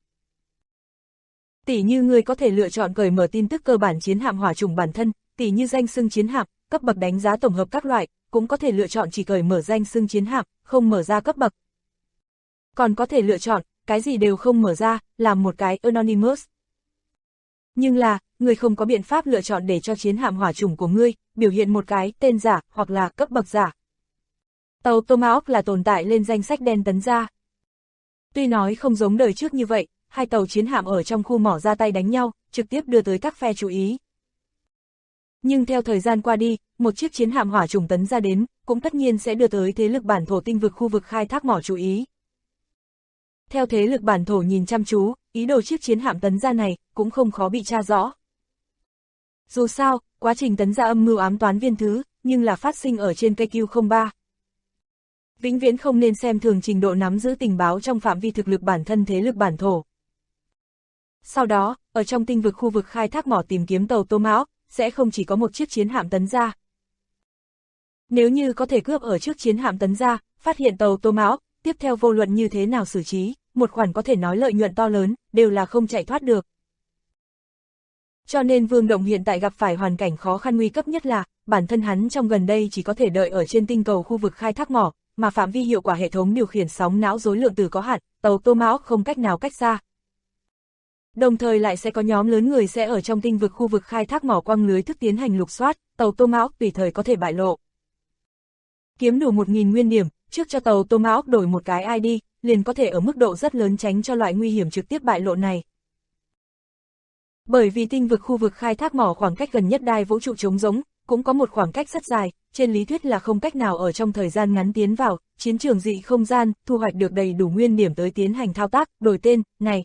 Speaker 2: Tỷ như người có thể lựa chọn cởi mở tin tức cơ bản chiến hạm hỏa chủng bản thân, tỷ như danh xưng chiến hạm, cấp bậc đánh giá tổng hợp các loại, cũng có thể lựa chọn chỉ cởi mở danh xưng chiến hạm, không mở ra cấp bậc. Còn có thể lựa chọn, cái gì đều không mở ra, làm một cái Anonymous. Nhưng là, người không có biện pháp lựa chọn để cho chiến hạm hỏa chủng của ngươi, biểu hiện một cái tên giả, hoặc là cấp bậc giả. Tàu Tomahawk là tồn tại lên danh sách đen tấn gia. Tuy nói không giống đời trước như vậy, hai tàu chiến hạm ở trong khu mỏ ra tay đánh nhau, trực tiếp đưa tới các phe chú ý. Nhưng theo thời gian qua đi, một chiếc chiến hạm hỏa trùng tấn gia đến, cũng tất nhiên sẽ đưa tới thế lực bản thổ tinh vực khu vực khai thác mỏ chú ý. Theo thế lực bản thổ nhìn chăm chú, ý đồ chiếc chiến hạm tấn gia này cũng không khó bị tra rõ. Dù sao, quá trình tấn gia âm mưu ám toán viên thứ, nhưng là phát sinh ở trên cây Q03. Vĩnh viễn không nên xem thường trình độ nắm giữ tình báo trong phạm vi thực lực bản thân thế lực bản thổ. Sau đó, ở trong tinh vực khu vực khai thác mỏ tìm kiếm tàu Tomahawk, sẽ không chỉ có một chiếc chiến hạm tấn gia. Nếu như có thể cướp ở trước chiến hạm tấn gia, phát hiện tàu Tomahawk, tiếp theo vô luận như thế nào xử trí, một khoản có thể nói lợi nhuận to lớn, đều là không chạy thoát được. Cho nên Vương Động hiện tại gặp phải hoàn cảnh khó khăn nguy cấp nhất là, bản thân hắn trong gần đây chỉ có thể đợi ở trên tinh cầu khu vực khai thác mỏ, mà phạm vi hiệu quả hệ thống điều khiển sóng não rối lượng tử có hạn, tàu Tomahawk không cách nào cách xa. Đồng thời lại sẽ có nhóm lớn người sẽ ở trong tinh vực khu vực khai thác mỏ quăng lưới thức tiến hành lục soát, tàu Tomahawk tùy thời có thể bại lộ. Kiếm đủ 1000 nguyên điểm, trước cho tàu Tomahawk đổi một cái ID, liền có thể ở mức độ rất lớn tránh cho loại nguy hiểm trực tiếp bại lộ này. Bởi vì tinh vực khu vực khai thác mỏ khoảng cách gần nhất đai vũ trụ trống rỗng, cũng có một khoảng cách rất dài, trên lý thuyết là không cách nào ở trong thời gian ngắn tiến vào chiến trường dị không gian, thu hoạch được đầy đủ nguyên điểm tới tiến hành thao tác, đổi tên, này.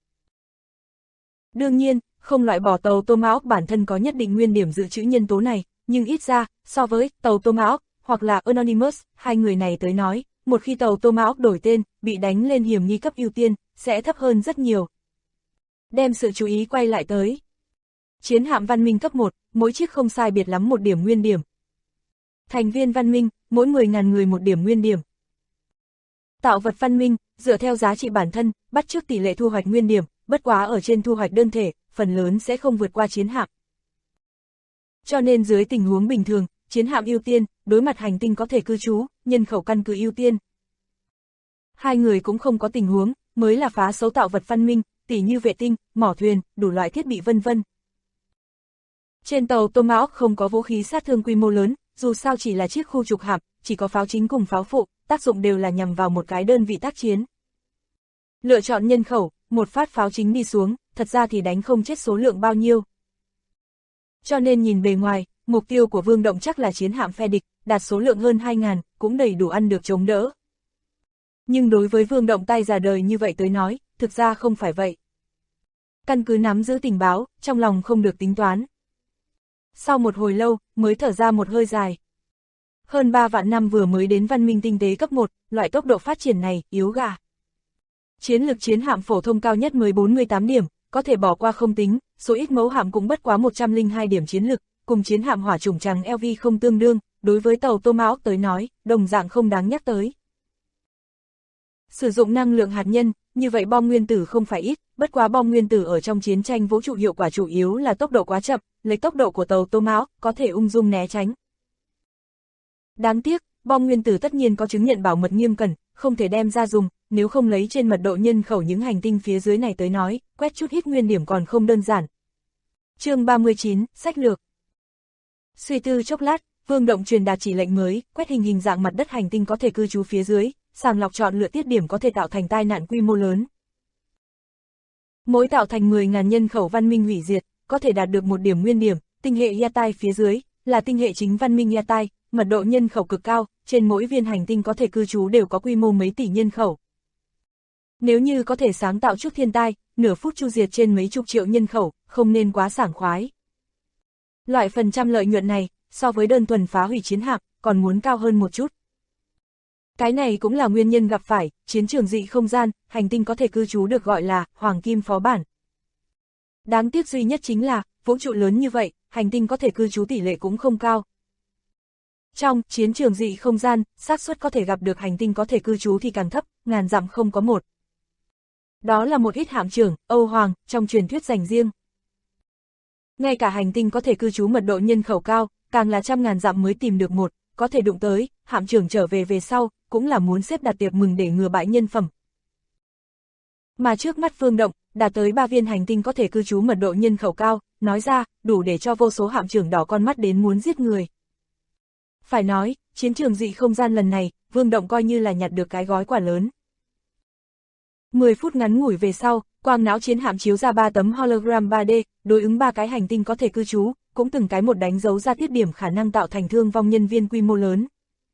Speaker 2: Đương nhiên, không loại bỏ tàu Tomahawk bản thân có nhất định nguyên điểm dự trữ nhân tố này, nhưng ít ra, so với tàu Tomahawk, hoặc là Anonymous, hai người này tới nói, một khi tàu Tomahawk đổi tên, bị đánh lên hiểm nghi cấp ưu tiên, sẽ thấp hơn rất nhiều. Đem sự chú ý quay lại tới chiến hạm văn minh cấp 1, mỗi chiếc không sai biệt lắm 1 điểm nguyên điểm. Thành viên văn minh, mỗi 10.000 người 1 điểm nguyên điểm. Tạo vật văn minh, dựa theo giá trị bản thân, bắt chước tỷ lệ thu hoạch nguyên điểm, bất quá ở trên thu hoạch đơn thể, phần lớn sẽ không vượt qua chiến hạm. Cho nên dưới tình huống bình thường, chiến hạm ưu tiên, đối mặt hành tinh có thể cư trú, nhân khẩu căn cứ ưu tiên. Hai người cũng không có tình huống, mới là phá xấu tạo vật văn minh, tỉ như vệ tinh, mỏ thuyền, đủ loại thiết bị vân vân. Trên tàu Tomahawk không có vũ khí sát thương quy mô lớn, dù sao chỉ là chiếc khu trục hạm, chỉ có pháo chính cùng pháo phụ, tác dụng đều là nhằm vào một cái đơn vị tác chiến. Lựa chọn nhân khẩu, một phát pháo chính đi xuống, thật ra thì đánh không chết số lượng bao nhiêu. Cho nên nhìn bề ngoài, mục tiêu của Vương Động chắc là chiến hạm phe địch, đạt số lượng hơn 2.000, cũng đầy đủ ăn được chống đỡ. Nhưng đối với Vương Động tay già đời như vậy tới nói, thực ra không phải vậy. Căn cứ nắm giữ tình báo, trong lòng không được tính toán. Sau một hồi lâu, mới thở ra một hơi dài. Hơn 3 vạn năm vừa mới đến văn minh tinh tế cấp 1, loại tốc độ phát triển này, yếu gà. Chiến lực chiến hạm phổ thông cao nhất 14-18 điểm, có thể bỏ qua không tính, số ít mẫu hạm cũng bất quá 102 điểm chiến lực, cùng chiến hạm hỏa chủng trắng LV không tương đương, đối với tàu Tomahawk tới nói, đồng dạng không đáng nhắc tới. Sử dụng năng lượng hạt nhân, như vậy bom nguyên tử không phải ít, bất quá bom nguyên tử ở trong chiến tranh vũ trụ hiệu quả chủ yếu là tốc độ quá chậm, lấy tốc độ của tàu Tomahawk có thể ung dung né tránh. Đáng tiếc, bom nguyên tử tất nhiên có chứng nhận bảo mật nghiêm cẩn, không thể đem ra dùng, nếu không lấy trên mật độ nhân khẩu những hành tinh phía dưới này tới nói, quét chút ít nguyên điểm còn không đơn giản. Chương 39, sách lược. Suy tư chốc lát, Vương Động truyền đạt chỉ lệnh mới, quét hình dạng mặt đất hành tinh có thể cư trú phía dưới, sàng lọc chọn lựa tiết điểm có thể tạo thành tai nạn quy mô lớn. Mỗi tạo thành 10.000 nhân khẩu văn minh hủy diệt, có thể đạt được 1 điểm nguyên điểm, tinh hệ Yatai phía dưới, là tinh hệ chính văn minh Yatai, mật độ nhân khẩu cực cao, trên mỗi viên hành tinh có thể cư trú đều có quy mô mấy tỷ nhân khẩu. Nếu như có thể sáng tạo chút thiên tai, nửa phút chu diệt trên mấy chục triệu nhân khẩu, không nên quá sảng khoái. Loại phần trăm lợi nhuận này, so với đơn thuần phá hủy chiến hạm, còn muốn cao hơn một chút. Cái này cũng là nguyên nhân gặp phải, chiến trường dị không gian, hành tinh có thể cư trú được gọi là hoàng kim phó bản. Đáng tiếc duy nhất chính là, vũ trụ lớn như vậy, hành tinh có thể cư trú tỷ lệ cũng không cao. Trong chiến trường dị không gian, xác suất có thể gặp được hành tinh có thể cư trú thì càng thấp, ngàn dặm không có một. Đó là một ít hạm trưởng, Âu Hoàng, trong truyền thuyết dành riêng. Ngay cả hành tinh có thể cư trú mật độ nhân khẩu cao, càng là trăm ngàn dặm mới tìm được một, có thể đụng tới, hạm trưởng trở về sau, cũng là muốn xếp đặt tiệc mừng để ngừa bại nhân phẩm. Mà trước mắt Vương Động, đạt tới 3 viên hành tinh có thể cư trú mật độ nhân khẩu cao, nói ra, đủ để cho vô số hạm trưởng đỏ con mắt đến muốn giết người. Phải nói, chiến trường dị không gian lần này, Vương Động coi như là nhặt được cái gói quà lớn. 10 phút ngắn ngủi về sau, quang não chiến hạm chiếu ra 3 tấm hologram 3D, đối ứng 3 cái hành tinh có thể cư trú, cũng từng cái một đánh dấu ra tiết điểm khả năng tạo thành thương vong nhân viên quy mô lớn.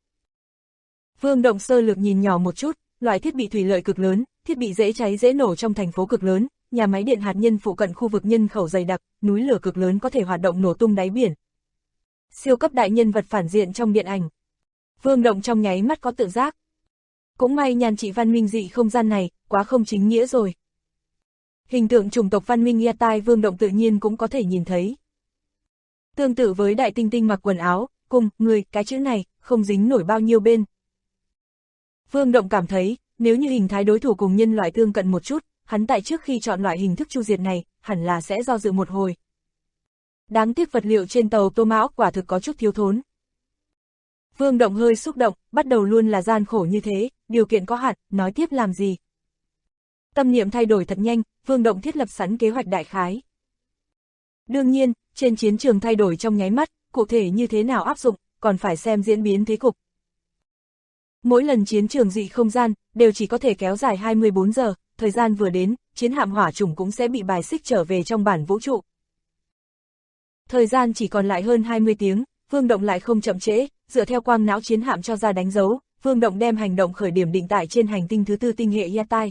Speaker 2: Vương Động sơ lược nhìn nhỏ một chút, loại thiết bị thủy lợi cực lớn, thiết bị dễ cháy dễ nổ trong thành phố cực lớn, nhà máy điện hạt nhân phụ cận khu vực nhân khẩu dày đặc, núi lửa cực lớn có thể hoạt động nổ tung đáy biển. Siêu cấp đại nhân vật phản diện trong điện ảnh. Vương Động trong nháy mắt có tự giác. Cũng may nhan trị văn minh dị không gian này, quá không chính nghĩa rồi. Hình tượng chủng tộc văn minh Yatai Vương Động tự nhiên cũng có thể nhìn thấy. Tương tự với đại tinh tinh mặc quần áo, cùng, người, cái chữ này, không dính nổi bao nhiêu bên. Vương Động cảm thấy, nếu như hình thái đối thủ cùng nhân loại tương cận một chút, hắn tại trước khi chọn loại hình thức chu diệt này, hẳn là sẽ do dự một hồi. Đáng tiếc vật liệu trên tàu Tô Mão quả thực có chút thiếu thốn. Vương Động hơi xúc động, bắt đầu luôn là gian khổ như thế, điều kiện có hạn, nói tiếp làm gì. Tâm niệm thay đổi thật nhanh, Vương Động thiết lập sẵn kế hoạch đại khái. Đương nhiên, trên chiến trường thay đổi trong nháy mắt, cụ thể như thế nào áp dụng, còn phải xem diễn biến thế cục. Mỗi lần chiến trường dị không gian, đều chỉ có thể kéo dài 24 giờ, thời gian vừa đến, chiến hạm hỏa chủng cũng sẽ bị bài xích trở về trong bản vũ trụ. Thời gian chỉ còn lại hơn 20 tiếng, Vương Động lại không chậm trễ, dựa theo quang não chiến hạm cho ra đánh dấu, Vương Động đem hành động khởi điểm định tại trên hành tinh thứ 4 tinh hệ Yatai.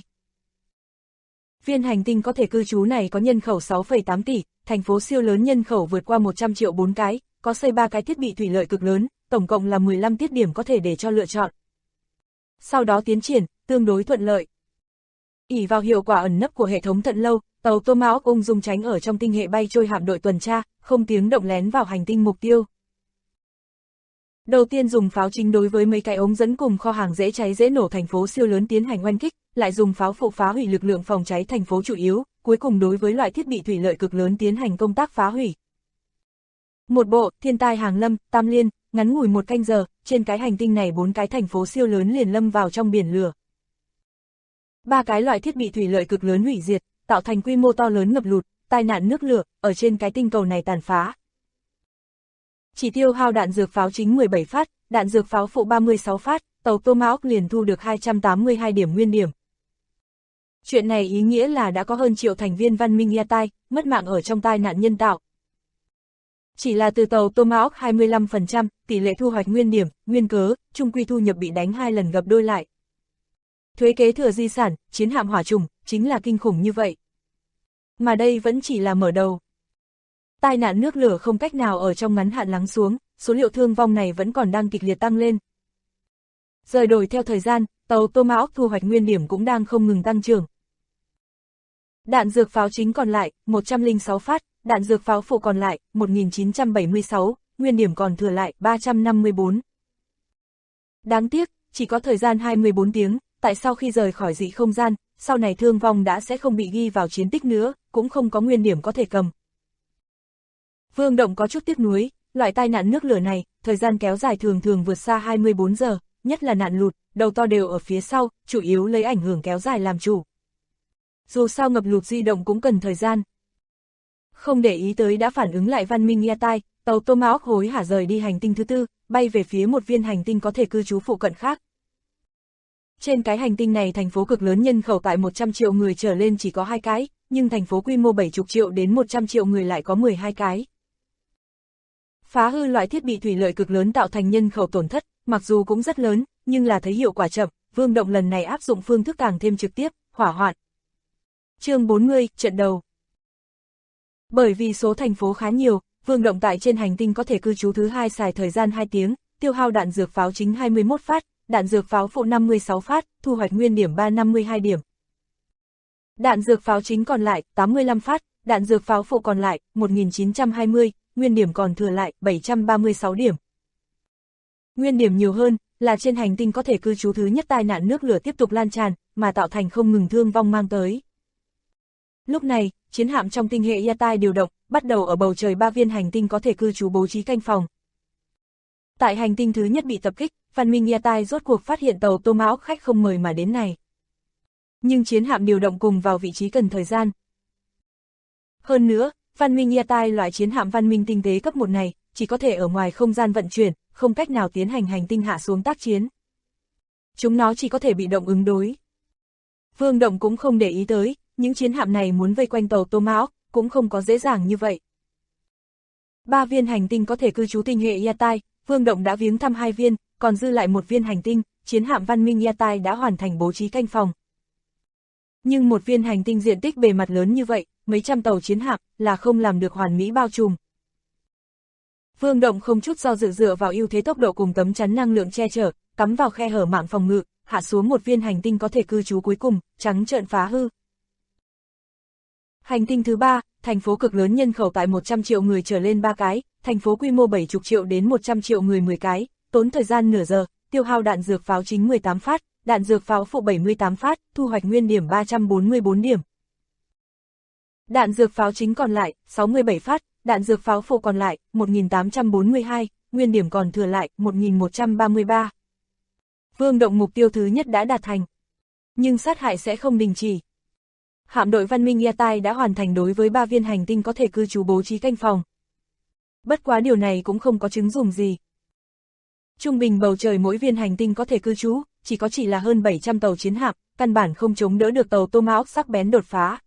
Speaker 2: Viên hành tinh có thể cư trú này có nhân khẩu 6,8 tỷ, thành phố siêu lớn nhân khẩu vượt qua 100 triệu 4 cái, có xây 3 cái thiết bị thủy lợi cực lớn, tổng cộng là 15 tiết điểm có thể để cho lựa chọn. Sau đó tiến triển, tương đối thuận lợi. Ỷ vào hiệu quả ẩn nấp của hệ thống Thận Lâu, tàu Tô Mão ung dung tránh ở trong tinh hệ bay trôi hạm đội tuần tra, không tiếng động lén vào hành tinh mục tiêu. Đầu tiên dùng pháo chính đối với mấy cái ống dẫn cùng kho hàng dễ cháy dễ nổ thành phố siêu lớn tiến hành oanh kích, lại dùng pháo phụ phá hủy lực lượng phòng cháy thành phố chủ yếu, cuối cùng đối với loại thiết bị thủy lợi cực lớn tiến hành công tác phá hủy. Một bộ, thiên tai hàng lâm, tam liên, ngắn ngủi 1 canh giờ, trên cái hành tinh này 4 cái thành phố siêu lớn liền lâm vào trong biển lửa. 3 cái loại thiết bị thủy lợi cực lớn hủy diệt, tạo thành quy mô to lớn ngập lụt, tai nạn nước lửa, ở trên cái tinh cầu này tàn phá. Chỉ tiêu hao đạn dược pháo chính 17 phát, đạn dược pháo phụ 36 phát, tàu Tô Mão liền thu được 282 điểm nguyên điểm. Chuyện này ý nghĩa là đã có hơn triệu thành viên văn minh Yatai, mất mạng ở trong tai nạn nhân tạo. Chỉ là từ tàu Tô Mão 25%, tỷ lệ thu hoạch nguyên điểm, nguyên cớ, chung quy thu nhập bị đánh 2 lần gấp đôi lại. Thuế kế thừa di sản, chiến hạm hỏa trùng, chính là kinh khủng như vậy. Mà đây vẫn chỉ là mở đầu. Tai nạn nước lửa không cách nào ở trong ngắn hạn lắng xuống, số liệu thương vong này vẫn còn đang kịch liệt tăng lên. Rời đổi theo thời gian, tàu Tô Mão thu hoạch nguyên điểm cũng đang không ngừng tăng trưởng. Đạn dược pháo chính còn lại, 106 phát, đạn dược pháo phụ còn lại, 1976, nguyên điểm còn thừa lại, 354. Đáng tiếc, chỉ có thời gian 24 tiếng, tại sau khi rời khỏi dị không gian, sau này thương vong đã sẽ không bị ghi vào chiến tích nữa, cũng không có nguyên điểm có thể cầm. Vương Động có chút tiếc nuối, loại tai nạn nước lửa này, thời gian kéo dài thường thường vượt xa 24 giờ, nhất là nạn lụt, đầu to đều ở phía sau, chủ yếu lấy ảnh hưởng kéo dài làm chủ. Dù sao ngập lụt di động cũng cần thời gian. Không để ý tới đã phản ứng lại văn minh Yatai, tàu Tô Mão hối hả rời đi hành tinh thứ 4, bay về phía một viên hành tinh có thể cư trú phụ cận khác. Trên cái hành tinh này thành phố cực lớn nhân khẩu tại 100 triệu người trở lên chỉ có 2 cái, nhưng thành phố quy mô 70 triệu đến 100 triệu người lại có 12 cái. Phá hư loại thiết bị thủy lợi cực lớn tạo thành nhân khẩu tổn thất, mặc dù cũng rất lớn, nhưng là thấy hiệu quả chậm, Vương Động lần này áp dụng phương thức càng thêm trực tiếp, hỏa hoạn. Chương 40, trận đầu. Bởi vì số thành phố khá nhiều, Vương Động tại trên hành tinh có thể cư trú thứ 2 xài thời gian 2 tiếng, tiêu hao đạn dược pháo chính 21 phát, đạn dược pháo phụ 56 phát, thu hoạch nguyên điểm 352 điểm. Đạn dược pháo chính còn lại, 85 phát, đạn dược pháo phụ còn lại, 1920, nguyên điểm còn thừa lại, 736 điểm. Nguyên điểm nhiều hơn, là trên hành tinh có thể cư trú thứ nhất tai nạn nước lửa tiếp tục lan tràn, mà tạo thành không ngừng thương vong mang tới. Lúc này, chiến hạm trong tinh hệ Yatai điều động, bắt đầu ở bầu trời 3 viên hành tinh có thể cư trú bố trí canh phòng. Tại hành tinh thứ nhất bị tập kích, văn minh Yatai rốt cuộc phát hiện tàu Tô Mão khách không mời mà đến này. Nhưng chiến hạm điều động cùng vào vị trí cần thời gian. Hơn nữa, văn minh Yatai loại chiến hạm văn minh tinh tế cấp 1 này, chỉ có thể ở ngoài không gian vận chuyển, không cách nào tiến hành hành tinh hạ xuống tác chiến. Chúng nó chỉ có thể bị động ứng đối. Vương Động cũng không để ý tới, những chiến hạm này muốn vây quanh tàu Tomahawk, cũng không có dễ dàng như vậy. 3 viên hành tinh có thể cư trú tinh hệ Yatai, Vương Động đã viếng thăm 2 viên, còn dư lại 1 viên hành tinh, chiến hạm văn minh Yatai đã hoàn thành bố trí canh phòng. Nhưng 1 viên hành tinh diện tích bề mặt lớn như vậy, mấy trăm tàu chiến hạm, là không làm được hoàn mỹ bao trùm. Vương Động không chút do dự dựa vào ưu thế tốc độ cùng tấm chắn năng lượng che chở, cắm vào khe hở mạng phòng ngự, hạ xuống 1 viên hành tinh có thể cư trú cuối cùng, trắng trợn phá hư. Hành tinh thứ 3, thành phố cực lớn nhân khẩu tại 100 triệu người trở lên 3 cái, thành phố quy mô 70 triệu đến 100 triệu người 10 cái, tốn thời gian nửa giờ, tiêu hao đạn dược pháo chính 18 phát, đạn dược pháo phụ 78 phát, thu hoạch nguyên điểm 344 điểm. Đạn dược pháo chính còn lại, 67 phát, đạn dược pháo phụ còn lại, 1842, nguyên điểm còn thừa lại, 1133. Vương Động mục tiêu thứ nhất đã đạt thành. Nhưng sát hại sẽ không đình chỉ. Hạm đội văn minh Yatai đã hoàn thành đối với 3 viên hành tinh có thể cư trú bố trí canh phòng. Bất quá điều này cũng không có chứng dùng gì. Trung bình bầu trời mỗi viên hành tinh có thể cư trú, chỉ là hơn 700 tàu chiến hạm, căn bản không chống đỡ được tàu Tomahawk sắc bén đột phá.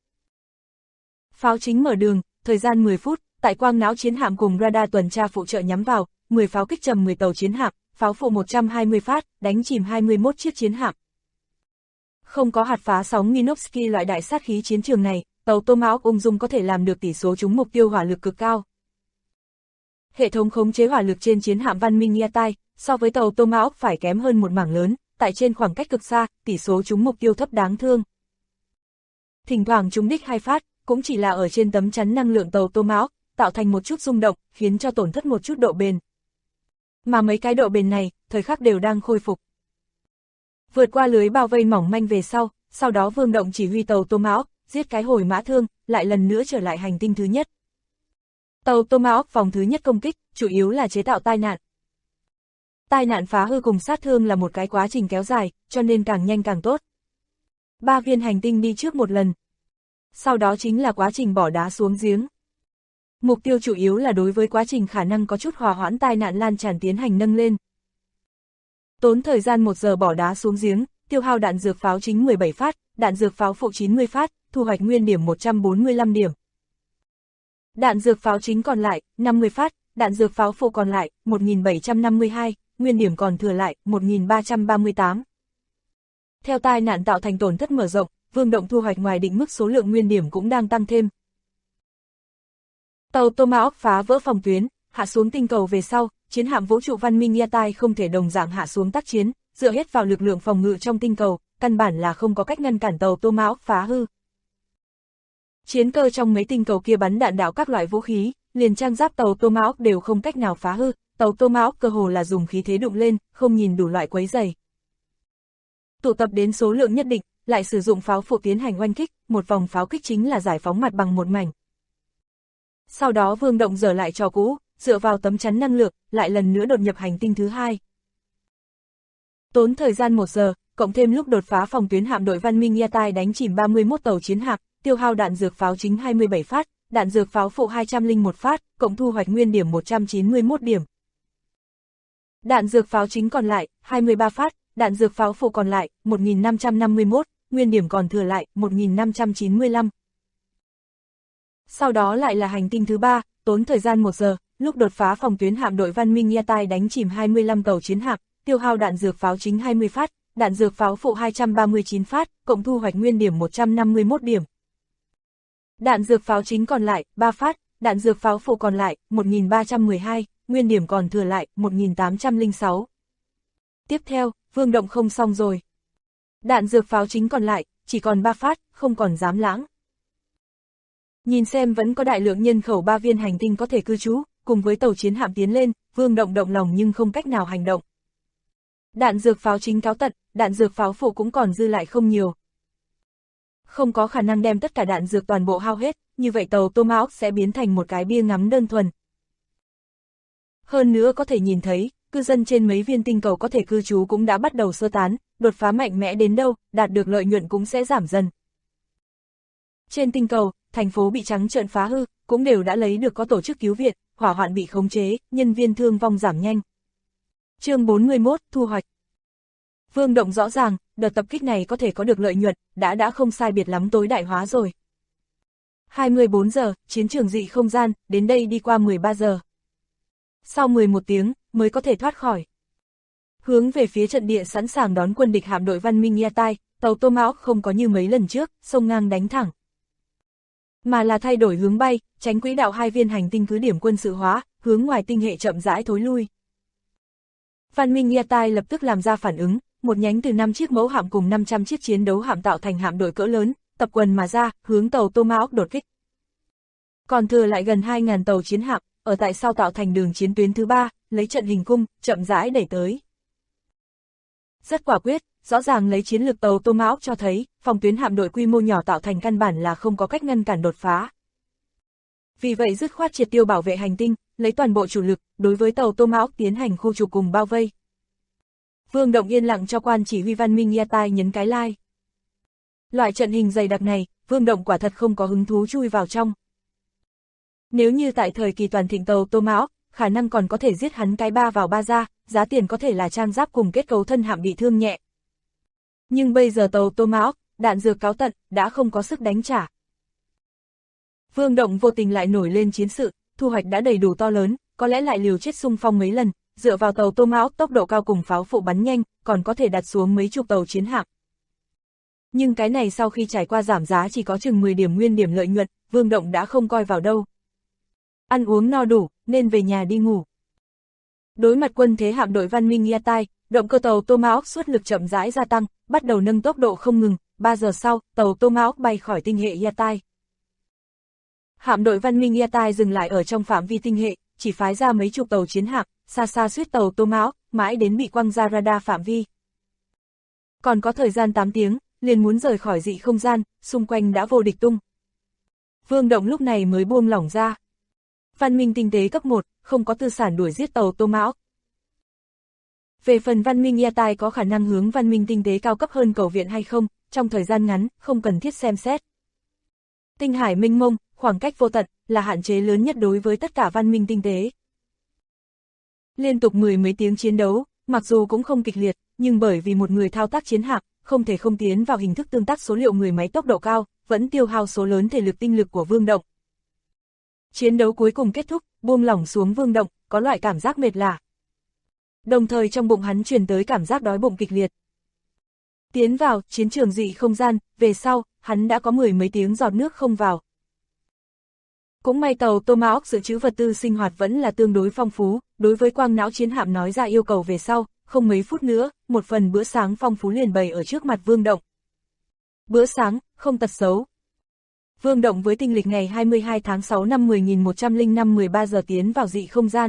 Speaker 2: Pháo chính mở đường, thời gian 10 phút, tại quang não chiến hạm cùng radar tuần tra phụ trợ nhắm vào, 10 pháo kích trầm 10 tàu chiến hạm, pháo phụ 120 phát, đánh chìm 21 chiếc chiến hạm. Không có hạt phá sóng Minovsky loại đại sát khí chiến trường này, tàu Tomahawk ung dung có thể làm được tỷ số trúng mục tiêu hỏa lực cực cao. Hệ thống khống chế hỏa lực trên chiến hạm văn minh Yatai, so với tàu Tomahawk phải kém hơn một mảng lớn, tại trên khoảng cách cực xa, tỷ số trúng mục tiêu thấp đáng thương. Thỉnh thoảng trúng đích 2 phát, cũng chỉ là ở trên tấm chắn năng lượng tàu Tomahawk, tạo thành một chút rung động, khiến cho tổn thất một chút độ bền. Mà mấy cái độ bền này, thời khắc đều đang khôi phục. Vượt qua lưới bao vây mỏng manh về sau đó Vương Động chỉ huy tàu Tomahawk, giết cái hồi mã thương, lại lần nữa trở lại hành tinh thứ nhất. Tàu Tomahawk vòng thứ nhất công kích, chủ yếu là chế tạo tai nạn. Tai nạn phá hư cùng sát thương là một cái quá trình kéo dài, cho nên càng nhanh càng tốt. 3 viên hành tinh đi trước một lần. Sau đó chính là quá trình bỏ đá xuống giếng. Mục tiêu chủ yếu là đối với quá trình khả năng có chút hòa hoãn tai nạn lan tràn tiến hành nâng lên. Tốn thời gian 1 giờ bỏ đá xuống giếng, tiêu hao đạn dược pháo chính 17 phát, đạn dược pháo phụ 90 phát, thu hoạch nguyên điểm 145 điểm. Đạn dược pháo chính còn lại, 50 phát, đạn dược pháo phụ còn lại, 1752, nguyên điểm còn thừa lại, 1338. Theo tai nạn tạo thành tổn thất mở rộng, Vương Động thu hoạch ngoài định mức số lượng nguyên điểm cũng đang tăng thêm. Tàu Tomahawk phá vỡ phòng tuyến, hạ xuống tinh cầu về sau, chiến hạm vũ trụ văn minh Yatai không thể đồng dạng hạ xuống tác chiến, dựa hết vào lực lượng phòng ngự trong tinh cầu, căn bản là không có cách ngăn cản tàu Tomahawk phá hư. Chiến cơ trong mấy tinh cầu kia bắn đạn đạo các loại vũ khí, liền trang giáp tàu Tomahawk đều không cách nào phá hư, tàu Tomahawk cơ hồ là dùng khí thế đụng lên, không nhìn đủ loại quấy rầy. Tụ tập đến số lượng nhất định, lại sử dụng pháo phụ tiến hành oanh kích, một vòng pháo kích chính là giải phóng mặt bằng một mảnh. Sau đó Vương Động dở lại trò cũ, dựa vào tấm chắn năng lượng, lại lần nữa đột nhập hành tinh thứ 2. Tốn thời gian 1 giờ, cộng thêm lúc đột phá phòng tuyến hạm đội văn minh Yatai đánh chìm 31 tàu chiến hạm, tiêu hao đạn dược pháo chính 27 phát, đạn dược pháo phụ 201 phát, cộng thu hoạch nguyên điểm 191 điểm. Đạn dược pháo chính còn lại, 23 phát, đạn dược pháo phụ còn lại, 1551, nguyên điểm còn thừa lại, 1595. Sau đó lại là hành tinh thứ 3, tốn thời gian 1 giờ, lúc đột phá phòng tuyến hạm đội văn minh Yatai đánh chìm 25 tàu chiến hạm, tiêu hao đạn dược pháo chính 20 phát, đạn dược pháo phụ 239 phát, cộng thu hoạch nguyên điểm 151 điểm. Đạn dược pháo chính còn lại, 3 phát, đạn dược pháo phụ còn lại, 1312, nguyên điểm còn thừa lại, 1806. Tiếp theo, Vương Động không xong rồi. Đạn dược pháo chính còn lại, chỉ còn 3 phát, không còn dám lãng. Nhìn xem vẫn có đại lượng nhân khẩu 3 viên hành tinh có thể cư trú, cùng với tàu chiến hạm tiến lên, Vương Động động lòng nhưng không cách nào hành động. Đạn dược pháo chính cáo tận, đạn dược pháo phụ cũng còn dư lại không nhiều. Không có khả năng đem tất cả đạn dược toàn bộ hao hết, như vậy tàu Tomahawk sẽ biến thành một cái bia ngắm đơn thuần. Hơn nữa có thể nhìn thấy, cư dân trên mấy viên tinh cầu có thể cư trú cũng đã bắt đầu sơ tán, đột phá mạnh mẽ đến đâu, đạt được lợi nhuận cũng sẽ giảm dần. Trên tinh cầu, thành phố bị trắng trợn phá hư, cũng đều đã lấy được có tổ chức cứu viện, hỏa hoạn bị khống chế, nhân viên thương vong giảm nhanh. Chương 41, thu hoạch. Vương Động rõ ràng, đợt tập kích này có thể có được lợi nhuận, đã không sai biệt lắm tối đại hóa rồi. 24 giờ, chiến trường dị không gian, đến đây đi qua 13 giờ. Sau 11 tiếng, mới có thể thoát khỏi. Hướng về phía trận địa sẵn sàng đón quân địch hạm đội Văn Minh Yatai, tàu Tomahawk không có như mấy lần trước, xông ngang đánh thẳng. Mà là thay đổi hướng bay, tránh quỹ đạo hai viên hành tinh cứ điểm quân sự hóa, hướng ngoài tinh hệ chậm rãi thối lui. Văn Minh Yatai lập tức làm ra phản ứng, một nhánh từ 5 chiếc mẫu hạm cùng 500 chiếc chiến đấu hạm tạo thành hạm đội cỡ lớn, tập quần mà ra, hướng tàu Tomahawk đột kích. Còn thừa lại gần 2.000 tàu chiến hạm, ở tại sau tạo thành đường chiến tuyến thứ 3, lấy trận hình cung, chậm rãi đẩy tới. Rất quả quyết, rõ ràng lấy chiến lược tàu Tomahawk cho thấy, phòng tuyến hạm đội quy mô nhỏ tạo thành căn bản là không có cách ngăn cản đột phá. Vì vậy dứt khoát triệt tiêu bảo vệ hành tinh, lấy toàn bộ chủ lực, đối với tàu Tomahawk tiến hành khu trục cùng bao vây. Vương Động yên lặng cho quan chỉ huy Văn Minh Yatai nhấn cái like. Loại trận hình dày đặc này, Vương Động quả thật không có hứng thú chui vào trong. Nếu như tại thời kỳ toàn thịnh tàu Tomahawk, khả năng còn có thể giết hắn cái 3 vào 3 ra, giá tiền có thể là trang giáp cùng kết cấu thân hạm bị thương nhẹ. Nhưng bây giờ tàu Tomahawk, đạn dược cáo tận, đã không có sức đánh trả. Vương Động vô tình lại nổi lên chiến sự, thu hoạch đã đầy đủ to lớn, có lẽ lại liều chết xung phong mấy lần, dựa vào tàu Tomahawk tốc độ cao cùng pháo phụ bắn nhanh, còn có thể đặt xuống mấy chục tàu chiến hạm. Nhưng cái này sau khi trải qua giảm giá chỉ có chừng 10 điểm nguyên điểm lợi nhuận, Vương Động đã không coi vào đâu. Ăn uống no đủ, nên về nhà đi ngủ. Đối mặt quân thế hạm đội Văn Minh Yatai, động cơ tàu Tomahawk suất lực chậm rãi gia tăng, bắt đầu nâng tốc độ không ngừng, 3 giờ sau, tàu Tomahawk bay khỏi tinh hệ Yatai. Hạm đội Văn Minh Yatai dừng lại ở trong phạm vi tinh hệ, chỉ phái ra mấy chục tàu chiến hạm, xa xa suýt tàu Tomahawk, mãi đến bị quăng ra radar phạm vi. Còn có thời gian 8 tiếng, liền muốn rời khỏi dị không gian, xung quanh đã vô địch tung. Vương Động lúc này mới buông lỏng ra. Văn minh tinh tế cấp 1, không có tư sản đuổi giết tàu Tomahawk. Về phần Văn Minh Yatai có khả năng hướng văn minh tinh tế cao cấp hơn cầu viện hay không, trong thời gian ngắn, không cần thiết xem xét. Tinh hải mênh mông, khoảng cách vô tận, là hạn chế lớn nhất đối với tất cả văn minh tinh tế. Liên tục 10 mấy tiếng chiến đấu, mặc dù cũng không kịch liệt, nhưng bởi vì một người thao tác chiến hạm, không thể không tiến vào hình thức tương tác số liệu người máy tốc độ cao, vẫn tiêu hao số lớn thể lực tinh lực của Vương Động. Chiến đấu cuối cùng kết thúc, buông lỏng xuống Vương Động, có loại cảm giác mệt lả. Đồng thời trong bụng hắn truyền tới cảm giác đói bụng kịch liệt. Tiến vào chiến trường dị không gian, về sau, hắn đã có 10 mấy tiếng giọt nước không vào. Cũng may tàu Tomahawk dự trữ vật tư sinh hoạt vẫn là tương đối phong phú, đối với quang não chiến hạm nói ra yêu cầu về sau, không mấy phút nữa, một phần bữa sáng phong phú liền bày ở trước mặt Vương Động. Bữa sáng, không tật xấu. Vương Động với tinh lịch ngày 22 tháng 6 năm 10.105 13 giờ tiến vào dị không gian.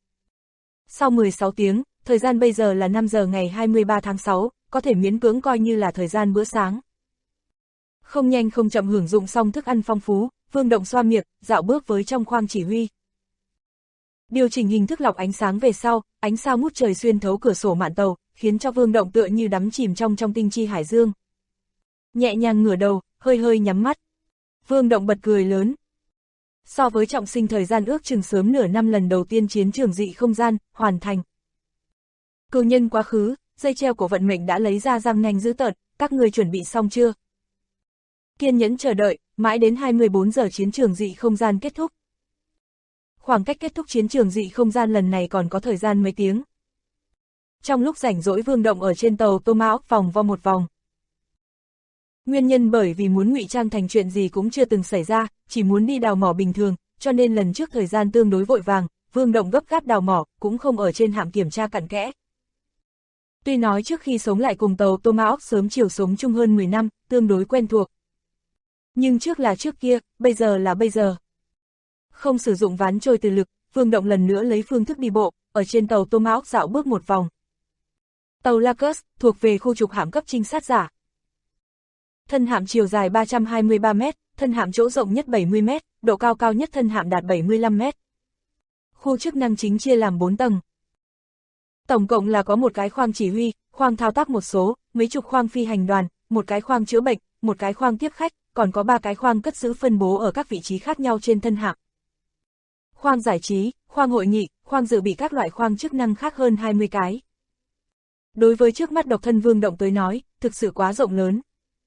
Speaker 2: Sau 16 tiếng, thời gian bây giờ là 5 giờ ngày 23 tháng 6, có thể miễn cưỡng coi như là thời gian bữa sáng. Không nhanh không chậm hưởng dụng xong thức ăn phong phú, Vương Động xoa miệng, dạo bước với trong khoang chỉ huy. Điều chỉnh hình thức lọc ánh sáng về sau, ánh sao ngút trời xuyên thấu cửa sổ mạn tàu, khiến cho Vương Động tựa như đắm chìm trong tinh chi hải dương. Nhẹ nhàng ngửa đầu, hơi hơi nhắm mắt. Vương Động bật cười lớn. So với trọng sinh thời gian ước chừng sớm nửa năm lần đầu tiên chiến trường dị không gian, hoàn thành. Cử nhân quá khứ, dây treo của vận mệnh đã lấy ra răng nanh dữ tợn, các người chuẩn bị xong chưa? Kiên nhẫn chờ đợi, mãi đến 24 giờ chiến trường dị không gian kết thúc. Khoảng cách kết thúc chiến trường dị không gian lần này còn có thời gian mấy tiếng. Trong lúc rảnh rỗi Vương Động ở trên tàu Tomahawk vòng vo một vòng. Nguyên nhân bởi vì muốn ngụy trang thành chuyện gì cũng chưa từng xảy ra, chỉ muốn đi đào mỏ bình thường, cho nên lần trước thời gian tương đối vội vàng, Vương Động gấp gáp đào mỏ, cũng không ở trên hạm kiểm tra cặn kẽ. Tuy nói trước khi sống lại cùng tàu Tomahawk sớm chiều sống chung hơn 10 năm, tương đối quen thuộc. Nhưng trước là trước kia, bây giờ là bây giờ. Không sử dụng ván trôi từ lực, Vương Động lần nữa lấy phương thức đi bộ, ở trên tàu Tomahawk dạo bước một vòng. Tàu Lacus, thuộc về khu trục hạm cấp trinh sát giả. Thân hạm chiều dài 323 m, thân hạm chỗ rộng nhất 70 m, độ cao cao nhất thân hạm đạt 75 m. Khu chức năng chính chia làm 4 tầng. Tổng cộng là có một cái khoang chỉ huy, khoang thao tác một số, mấy chục khoang phi hành đoàn, một cái khoang chữa bệnh, một cái khoang tiếp khách, còn có 3 cái khoang cất giữ phân bố ở các vị trí khác nhau trên thân hạm. khoang giải trí, khoang hội nghị, khoang dự bị các loại khoang chức năng khác hơn 20 cái. Đối với trước mắt độc thân Vương Động tới nói, thực sự quá rộng lớn.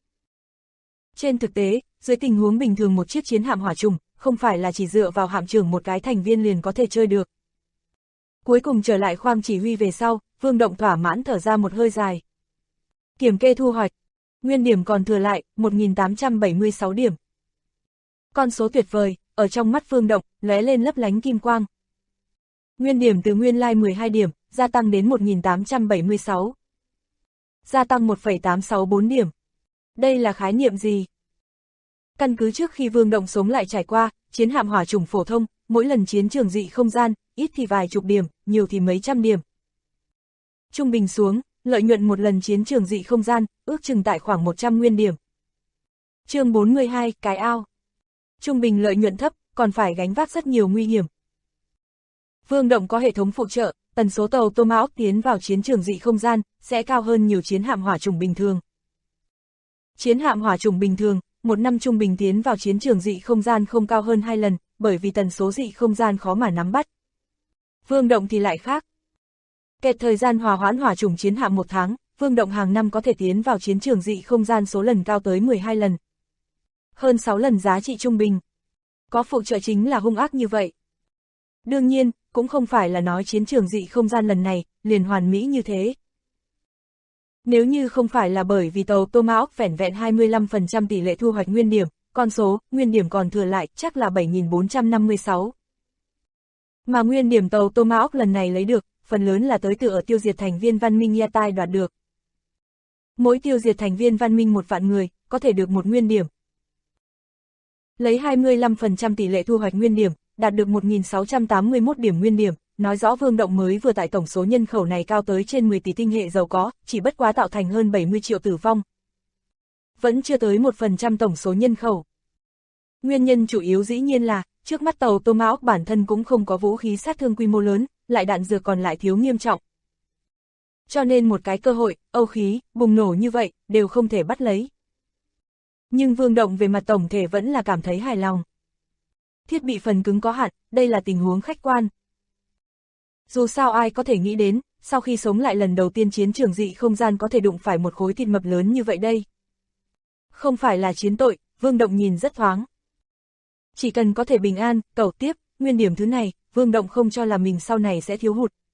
Speaker 2: Trên thực tế, dưới tình huống bình thường một chiếc chiến hạm hỏa trùng, không phải là chỉ dựa vào hạm trưởng một cái thành viên liền có thể chơi được. Cuối cùng trở lại khoang chỉ huy về sau, Vương Động thỏa mãn thở ra một hơi dài. Kiểm kê thu hoạch. Nguyên điểm còn thừa lại, 1876 điểm. Con số tuyệt vời, ở trong mắt Vương Động, lóe lên lấp lánh kim quang. Nguyên điểm từ nguyên lai 12 điểm, gia tăng đến 1876. Gia tăng 1,864 điểm. Đây là khái niệm gì? Căn cứ trước khi Vương Động sống lại trải qua, chiến hạm hỏa trùng phổ thông, mỗi lần chiến trường dị không gian, ít thì vài chục điểm, nhiều thì mấy trăm điểm. Trung bình xuống, lợi nhuận một lần chiến trường dị không gian, ước chừng tại khoảng 100 nguyên điểm. Chương 42, cái ao. Trung bình lợi nhuận thấp, còn phải gánh vác rất nhiều nguy hiểm. Vương Động có hệ thống phụ trợ, tần số tàu Tomahawk tiến vào chiến trường dị không gian, sẽ cao hơn nhiều chiến hạm hỏa trùng bình thường. Chiến hạm hỏa trùng bình thường, một năm trung bình tiến vào chiến trường dị không gian không cao hơn 2 lần, bởi vì tần số dị không gian khó mà nắm bắt. Vương Động thì lại khác. Kẹt thời gian hòa hoãn hỏa trùng chiến hạm 1 tháng, Vương Động hàng năm có thể tiến vào chiến trường dị không gian số lần cao tới 12 lần. Hơn 6 lần giá trị trung bình. Có phụ trợ chính là hung ác như vậy. Đương nhiên, cũng không phải là nói chiến trường dị không gian lần này, liền hoàn mỹ như thế. Nếu như không phải là bởi vì tàu Tomahawk vẻn vẹn 25% tỷ lệ thu hoạch nguyên điểm, con số, nguyên điểm còn thừa lại chắc là 7456. Mà nguyên điểm tàu Tomahawk lần này lấy được, phần lớn là tới từ ở tiêu diệt thành viên văn minh Yatai đoạt được. Mỗi tiêu diệt thành viên văn minh 1 vạn người, có thể được 1 nguyên điểm. Lấy 25% tỷ lệ thu hoạch nguyên điểm, đạt được 1681 điểm nguyên điểm, nói rõ Vương Động mới vừa tại tổng số nhân khẩu này cao tới trên 10 tỷ tinh hệ giàu có, chỉ bất quá tạo thành hơn 70 triệu tử vong. Vẫn chưa tới 1% tổng số nhân khẩu. Nguyên nhân chủ yếu dĩ nhiên là, trước mắt tàu Tomahawk bản thân cũng không có vũ khí sát thương quy mô lớn, lại đạn dược còn lại thiếu nghiêm trọng. Cho nên một cái cơ hội, âu khí, bùng nổ như vậy, đều không thể bắt lấy. Nhưng Vương Động về mặt tổng thể vẫn là cảm thấy hài lòng. Thiết bị phần cứng có hạn, đây là tình huống khách quan. Dù sao ai có thể nghĩ đến, sau khi sống lại lần đầu tiên chiến trường dị không gian có thể đụng phải một khối thịt mập lớn như vậy đây. Không phải là chiến tội, Vương Động nhìn rất thoáng. Chỉ cần có thể bình an, cầu tiếp, nguyên điểm thứ này, Vương Động không cho là mình sau này sẽ thiếu hụt.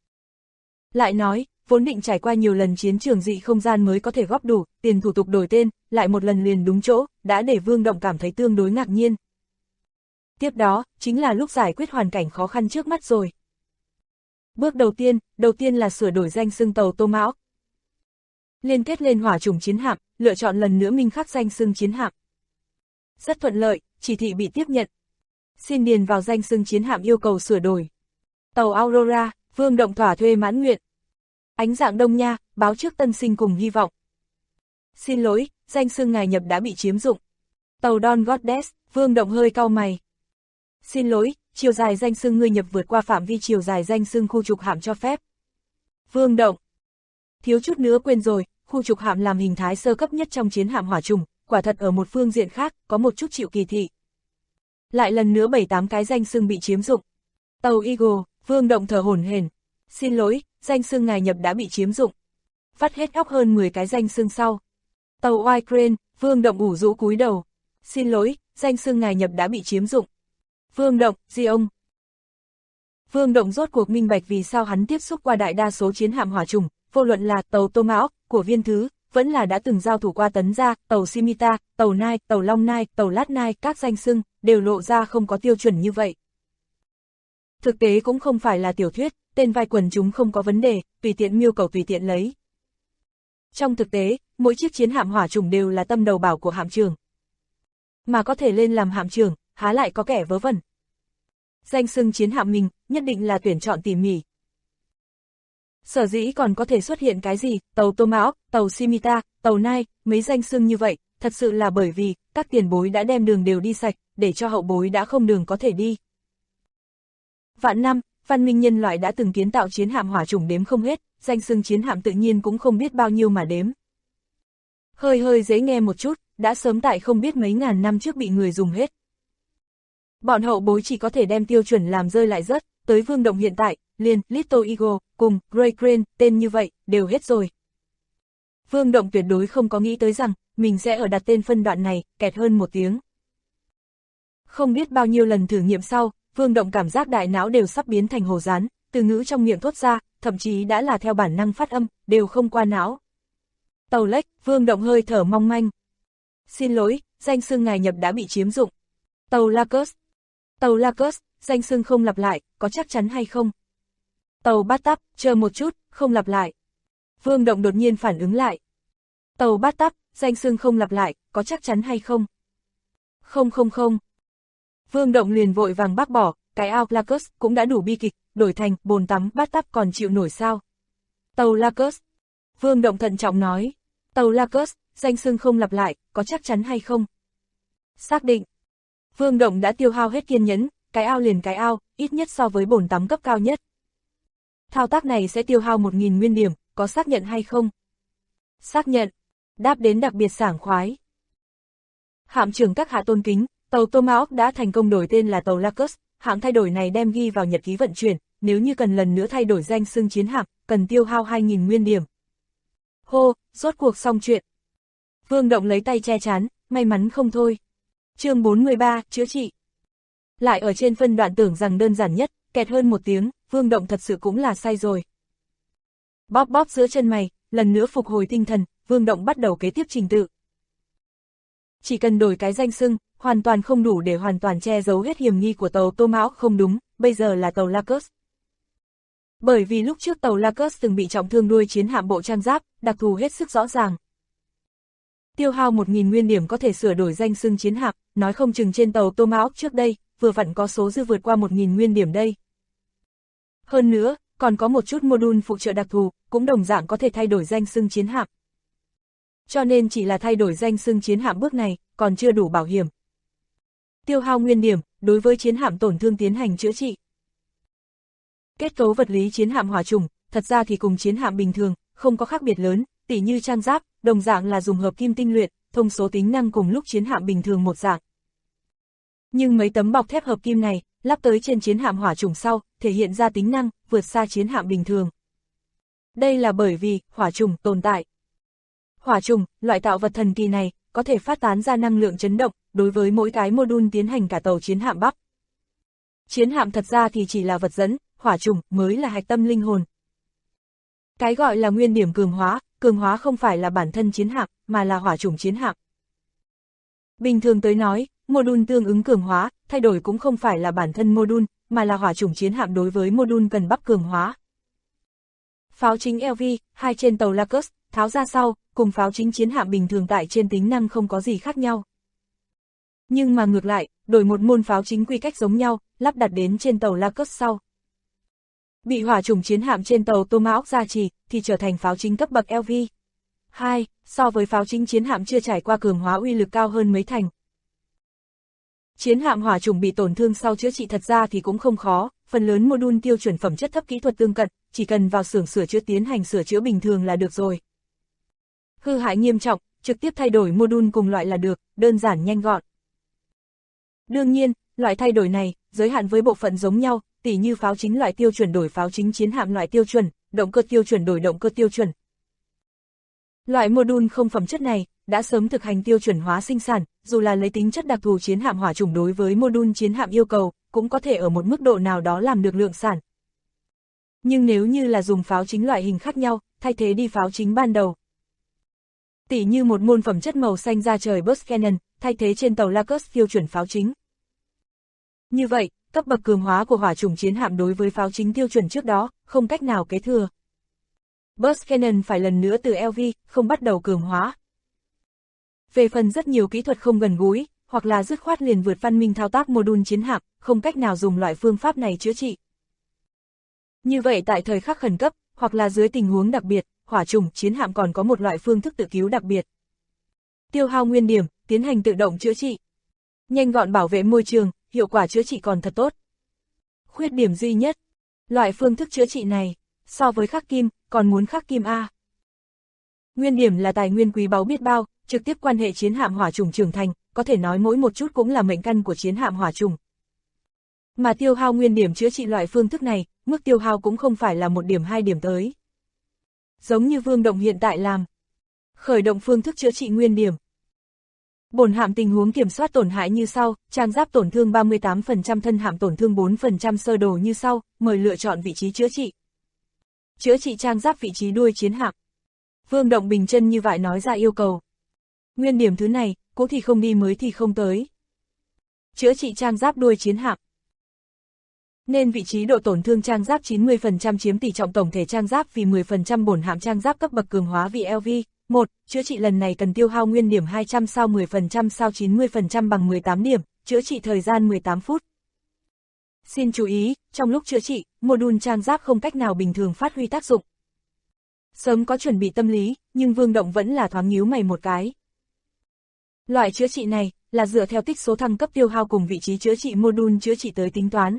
Speaker 2: Lại nói, vốn định trải qua nhiều lần chiến trường dị không gian mới có thể góp đủ, tiền thủ tục đổi tên, lại một lần liền đúng chỗ, đã để Vương Động cảm thấy tương đối ngạc nhiên. Tiếp đó, chính là lúc giải quyết hoàn cảnh khó khăn trước mắt rồi. Bước đầu tiên là sửa đổi danh xưng tàu Tomahawk. Liên kết lên hỏa trùng chiến hạm, lựa chọn lần nữa minh khắc danh xưng chiến hạm. Rất thuận lợi, chỉ thị bị tiếp nhận. Xin điền vào danh xưng chiến hạm yêu cầu sửa đổi. Tàu Aurora, Vương Động thỏa thuê mãn nguyện. Ánh dạng đông nha, báo trước tân sinh cùng hy vọng. Xin lỗi, danh xưng ngài nhập đã bị chiếm dụng. Tàu Dawn Goddess, Vương Động hơi cau mày. Xin lỗi, chiều dài danh xưng ngươi nhập vượt qua phạm vi chiều dài danh xưng khu trục hạm cho phép. Vương Động. Thiếu chút nữa quên rồi, khu trục hạm làm hình thái sơ cấp nhất trong chiến hạm hỏa trùng, quả thật ở một phương diện khác, có một chút chịu kỳ thị. Lại lần nữa 7-8 cái danh xưng bị chiếm dụng. Tàu Eagle, Vương Động thở hổn hển. Xin lỗi, danh xưng ngài nhập đã bị chiếm dụng. Vắt hết óc hơn 10 cái danh xưng sau. Tàu White Crane, Vương Động ủ rũ cúi đầu. Xin lỗi, danh xưng ngài nhập đã bị chiếm dụng. Vương Động, gì ông? Vương Động rốt cuộc minh bạch vì sao hắn tiếp xúc qua đại đa số chiến hạm hỏa trùng, vô luận là tàu Tomahawk, của Viên Thứ, vẫn là đã từng giao thủ qua Tấn Gia, tàu Scimitar, tàu Nai, tàu Long Nai, tàu Lát Nai, các danh xưng, đều lộ ra không có tiêu chuẩn như vậy. Thực tế cũng không phải là tiểu thuyết, tên vai quần chúng không có vấn đề, tùy tiện miêu cầu tùy tiện lấy. Trong thực tế, mỗi chiếc chiến hạm hỏa trùng đều là tâm đầu bảo của hạm trưởng. Mà có thể lên làm hạm trưởng, há lại có kẻ vớ vẩn. Danh xưng chiến hạm mình, nhất định là tuyển chọn tỉ mỉ. Sở dĩ còn có thể xuất hiện cái gì, tàu Tomahawk, tàu Scimitar, tàu Nai, mấy danh xưng như vậy, thật sự là bởi vì, các tiền bối đã đem đường đều đi sạch, để cho hậu bối đã không đường có thể đi. Vạn năm, văn minh nhân loại đã từng kiến tạo chiến hạm hỏa trùng đếm không hết, danh xưng chiến hạm tự nhiên cũng không biết bao nhiêu mà đếm. Hơi dễ nghe một chút, đã sớm tại không biết mấy ngàn năm trước bị người dùng hết. Bọn hậu bối chỉ có thể đem tiêu chuẩn làm rơi lại rớt, tới Vương Động hiện tại, liền Little Eagle cùng Grey Crane tên như vậy, đều hết rồi. Vương Động tuyệt đối không có nghĩ tới rằng, mình sẽ ở đặt tên phân đoạn này, kẹt hơn một tiếng. Không biết bao nhiêu lần thử nghiệm sau, Vương Động cảm giác đại não đều sắp biến thành hồ dán, từ ngữ trong miệng thốt ra, thậm chí đã là theo bản năng phát âm, đều không qua não. Tàu lách, Vương Động hơi thở mong manh. Xin lỗi, danh xưng ngài nhập đã bị chiếm dụng. Tàu Lacus. Tàu Lacus, danh xưng không lặp lại, có chắc chắn hay không? Tàu Bát Tắp, chờ một chút, không lặp lại. Vương Động đột nhiên phản ứng lại. Tàu Bát Tắp, danh xưng không lặp lại, có chắc chắn hay không? Không. Vương Động liền vội vàng bác bỏ, cái ao Lacus cũng đã đủ bi kịch, đổi thành bồn tắm Bát Tắp còn chịu nổi sao? Tàu Lacus. Vương Động thận trọng nói. Tàu Lacus, danh xưng không lặp lại, có chắc chắn hay không? Xác định. Vương Động đã tiêu hao hết kiên nhẫn, cái ao liền cái ao, ít nhất so với bồn tắm cấp cao nhất. Thao tác này sẽ tiêu hao 1000 nguyên điểm, có xác nhận hay không? Xác nhận. Đáp đến đặc biệt sảng khoái. Hạm trưởng các hạ tôn kính, tàu Tomahawk đã thành công đổi tên là tàu Lacus, hãng thay đổi này đem ghi vào nhật ký vận chuyển, nếu như cần lần nữa thay đổi danh xưng chiến hạm, cần tiêu hao 2000 nguyên điểm. Hô, rốt cuộc xong chuyện. Vương Động lấy tay che chán, may mắn không thôi. Chương 43, chữa trị. Lại ở trên phân đoạn tưởng rằng đơn giản nhất, kẹt hơn một tiếng, Vương Động thật sự cũng là sai rồi. Bóp giữa chân mày, lần nữa phục hồi tinh thần, Vương Động bắt đầu kế tiếp trình tự. Chỉ cần đổi cái danh xưng, hoàn toàn không đủ để hoàn toàn che giấu hết hiểm nghi của tàu Tomahawk không đúng, bây giờ là tàu Lacus. Bởi vì lúc trước tàu Lacus từng bị trọng thương đuôi chiến hạm bộ trang giáp, đặc thù hết sức rõ ràng. Tiêu hao 1000 nguyên điểm có thể sửa đổi danh xưng chiến hạm, nói không chừng trên tàu Tomahawk trước đây, vừa vặn có số dư vượt qua 1000 nguyên điểm đây. Hơn nữa, còn có một chút module phụ trợ đặc thù, cũng đồng dạng có thể thay đổi danh xưng chiến hạm. Cho nên chỉ là thay đổi danh xưng chiến hạm bước này, còn chưa đủ bảo hiểm. Tiêu hao nguyên điểm, đối với chiến hạm tổn thương tiến hành chữa trị. Kết cấu vật lý chiến hạm hỏa trùng, thật ra thì cùng chiến hạm bình thường, không có khác biệt lớn, tỉ như trang giáp, đồng dạng là dùng hợp kim tinh luyện, thông số tính năng cùng lúc chiến hạm bình thường một dạng. Nhưng mấy tấm bọc thép hợp kim này, lắp tới trên chiến hạm hỏa trùng sau, thể hiện ra tính năng, vượt xa chiến hạm bình thường. Đây là bởi vì, hỏa trùng tồn tại. Hỏa trùng, loại tạo vật thần kỳ này, có thể phát tán ra năng lượng chấn động, đối với mỗi cái module tiến hành cả tàu chiến hạm bắp. Chiến hạm thật ra thì chỉ là vật dẫn, hỏa trùng mới là hạch tâm linh hồn. Cái gọi là nguyên điểm cường hóa không phải là bản thân chiến hạm, mà là hỏa trùng chiến hạm. Bình thường tới nói, module tương ứng cường hóa, thay đổi cũng không phải là bản thân module, mà là hỏa trùng chiến hạm đối với module cần bắp cường hóa. Pháo chính LV-2 trên tàu Lacus, tháo ra sau, cùng pháo chính chiến hạm bình thường tại trên tính năng không có gì khác nhau. Nhưng mà ngược lại, đổi một môn pháo chính quy cách giống nhau, lắp đặt đến trên tàu Lacus sau. Bị hỏa trùng chiến hạm trên tàu Tomahawk gia trì, thì trở thành pháo chính cấp bậc LV-2, so với pháo chính chiến hạm chưa trải qua cường hóa uy lực cao hơn mấy thành. Chiến hạm hỏa trùng bị tổn thương sau chữa trị thật ra thì cũng không khó, phần lớn module tiêu chuẩn phẩm chất thấp kỹ thuật tương cận, chỉ cần vào xưởng sửa chữa tiến hành sửa chữa bình thường là được rồi. Hư hại nghiêm trọng, trực tiếp thay đổi module cùng loại là được, đơn giản nhanh gọn. Đương nhiên, loại thay đổi này, giới hạn với bộ phận giống nhau, tỉ như pháo chính loại tiêu chuẩn đổi pháo chính chiến hạm loại tiêu chuẩn, động cơ tiêu chuẩn đổi động cơ tiêu chuẩn. Loại module không phẩm chất này, đã sớm thực hành tiêu chuẩn hóa sinh sản, dù là lấy tính chất đặc thù chiến hạm hỏa trùng đối với module chiến hạm yêu cầu, cũng có thể ở một mức độ nào đó làm được lượng sản. Nhưng nếu như là dùng pháo chính loại hình khác nhau, thay thế đi pháo chính ban đầu. Tỉ như một môn phẩm chất màu xanh da trời burst cannon, thay thế trên tàu Lacus tiêu chuẩn pháo chính. Như vậy, cấp bậc cường hóa của hỏa trùng chiến hạm đối với pháo chính tiêu chuẩn trước đó, không cách nào kế thừa. Burst cannon phải lần nữa từ LV, không bắt đầu cường hóa. Về phần rất nhiều kỹ thuật không gần gũi, hoặc là dứt khoát liền vượt văn minh thao tác module chiến hạm, không cách nào dùng loại phương pháp này chữa trị. Như vậy tại thời khắc khẩn cấp, hoặc là dưới tình huống đặc biệt, hỏa trùng chiến hạm còn có một loại phương thức tự cứu đặc biệt. Tiêu hao nguyên điểm, tiến hành tự động chữa trị. Nhanh gọn bảo vệ môi trường, hiệu quả chữa trị còn thật tốt. Khuyết điểm duy nhất, loại phương thức chữa trị này, so với khắc kim, còn muốn khắc kim A. Nguyên điểm là tài nguyên quý báu biết bao, trực tiếp quan hệ chiến hạm hỏa trùng trưởng thành, có thể nói mỗi một chút cũng là mệnh căn của chiến hạm hỏa trùng. Mà tiêu hao nguyên điểm chữa trị loại phương thức này, mức tiêu hao cũng không phải là 1 điểm 2 điểm tới. Giống như Vương Động hiện tại làm. Khởi động phương thức chữa trị nguyên điểm. Bổn hạm tình huống kiểm soát tổn hại như sau, trang giáp tổn thương 38%, thân hạm tổn thương 4%, sơ đồ như sau, mời lựa chọn vị trí chữa trị. Chữa trị trang giáp vị trí đuôi chiến hạm. Vương Động bình chân như vậy nói ra yêu cầu. Nguyên điểm thứ này, cố thì không đi mới thì không tới. Chữa trị trang giáp đuôi chiến hạm. Nên vị trí độ tổn thương trang giáp 90% chiếm tỷ trọng tổng thể trang giáp vì 10%, bổn hạm trang giáp cấp bậc cường hóa vì LV. 1. Chữa trị lần này cần tiêu hao nguyên điểm 200 sao 10% sao 90% bằng 18 điểm, chữa trị thời gian 18 phút. Xin chú ý, trong lúc chữa trị, module trang giáp không cách nào bình thường phát huy tác dụng. Sớm có chuẩn bị tâm lý, nhưng Vương Động vẫn là thoáng nhíu mày một cái. Loại chữa trị này, là dựa theo tích số thăng cấp tiêu hao cùng vị trí chữa trị module chữa trị tới tính toán.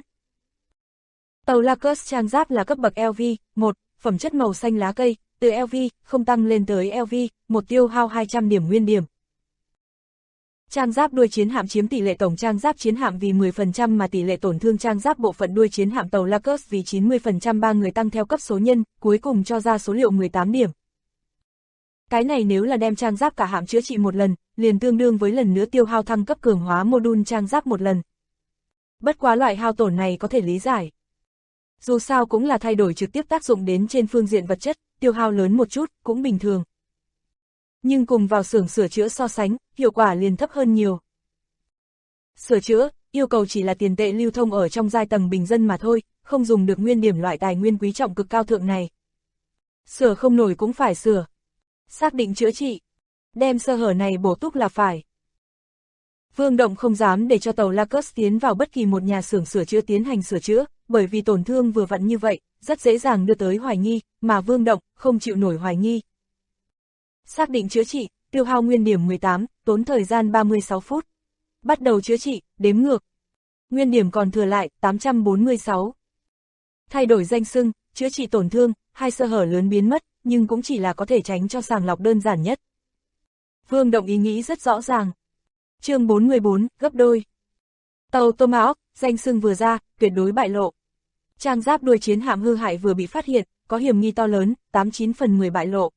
Speaker 2: Tàu Lacus trang giáp là cấp bậc LV, 1, phẩm chất màu xanh lá cây, từ LV, không tăng lên tới LV, 1 tiêu hao 200 điểm nguyên điểm. Trang giáp đuôi chiến hạm chiếm tỷ lệ tổng trang giáp chiến hạm vì 10% mà tỷ lệ tổn thương trang giáp bộ phận đuôi chiến hạm tàu Lacus vì 90%, 3 người tăng theo cấp số nhân, cuối cùng cho ra số liệu 18 điểm. Cái này nếu là đem trang giáp cả hạm chữa trị một lần, liền tương đương với lần nữa tiêu hao thăng cấp cường hóa module trang giáp một lần. Bất quá loại hao tổn này có thể lý giải. Dù sao cũng là thay đổi trực tiếp tác dụng đến trên phương diện vật chất, tiêu hao lớn một chút, cũng bình thường. Nhưng cùng vào xưởng sửa chữa so sánh, hiệu quả liền thấp hơn nhiều. Sửa chữa, yêu cầu chỉ là tiền tệ lưu thông ở trong giai tầng bình dân mà thôi, không dùng được nguyên điểm loại tài nguyên quý trọng cực cao thượng này. Sửa không nổi cũng phải sửa. Xác định chữa trị. Đem sơ hở này bổ túc là phải. Vương Động không dám để cho tàu Lacus tiến vào bất kỳ một nhà xưởng sửa chữa tiến hành sửa chữa, bởi vì tổn thương vừa vặn như vậy, rất dễ dàng đưa tới hoài nghi, mà Vương Động không chịu nổi hoài nghi. Xác định chữa trị, tiêu hao nguyên điểm 18, tốn thời gian 36 phút. Bắt đầu chữa trị, đếm ngược. Nguyên điểm còn thừa lại, 846. Thay đổi danh xưng, chữa trị tổn thương, 2 sơ hở lớn biến mất, nhưng cũng chỉ là có thể tránh cho sàng lọc đơn giản nhất. Vương Động ý nghĩ rất rõ ràng. Chương 414, gấp đôi. Tàu Tomahawk, danh xưng vừa ra, tuyệt đối bại lộ. Trang giáp đuôi chiến hạm hư hại vừa bị phát hiện, có hiểm nghi to lớn, 89 phần 10 bại lộ.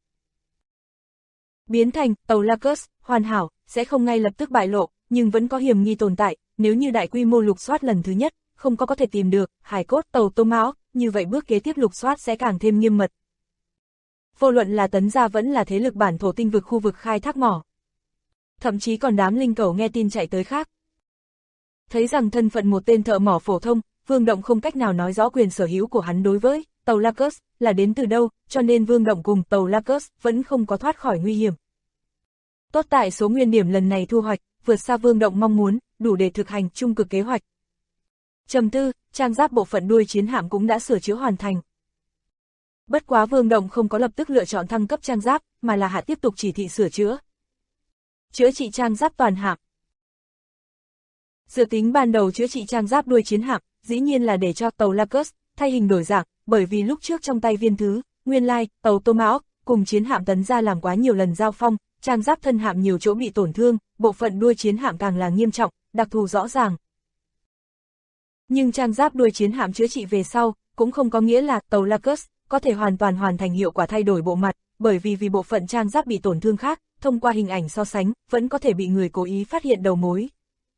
Speaker 2: Biến thành, tàu Lacus, hoàn hảo, sẽ không ngay lập tức bại lộ, nhưng vẫn có hiểm nghi tồn tại, nếu như đại quy mô lục soát lần thứ nhất, không có thể tìm được, hài cốt tàu Tomahawk, như vậy bước kế tiếp lục soát sẽ càng thêm nghiêm mật. Vô luận là Tấn gia vẫn là thế lực bản thổ tinh vực khu vực khai thác mỏ. Thậm chí còn đám linh cẩu nghe tin chạy tới khác. Thấy rằng thân phận một tên thợ mỏ phổ thông, Vương Động không cách nào nói rõ quyền sở hữu của hắn đối với tàu Lacus là đến từ đâu, cho nên Vương Động cùng tàu Lacus vẫn không có thoát khỏi nguy hiểm. Tốt tại số nguyên điểm lần này thu hoạch, vượt xa Vương Động mong muốn, đủ để thực hành trung cực kế hoạch. Trầm tư, trang giáp bộ phận đuôi chiến hạm cũng đã sửa chữa hoàn thành. Bất quá Vương Động không có lập tức lựa chọn thăng cấp trang giáp, mà là hạ tiếp tục chỉ thị sửa chữa. Chữa trị trang giáp toàn hạm. Dự tính ban đầu chữa trị trang giáp đuôi chiến hạm, dĩ nhiên là để cho tàu Lacus thay hình đổi dạng, bởi vì lúc trước trong tay viên thứ, nguyên lai, tàu Tomahawk cùng chiến hạm Tấn gia làm quá nhiều lần giao phong, trang giáp thân hạm nhiều chỗ bị tổn thương, bộ phận đuôi chiến hạm càng là nghiêm trọng, đặc thù rõ ràng. Nhưng trang giáp đuôi chiến hạm chữa trị về sau, cũng không có nghĩa là tàu Lacus có thể hoàn toàn hoàn thành hiệu quả thay đổi bộ mặt, bởi vì bộ phận trang giáp bị tổn thương khác, thông qua hình ảnh so sánh, vẫn có thể bị người cố ý phát hiện đầu mối.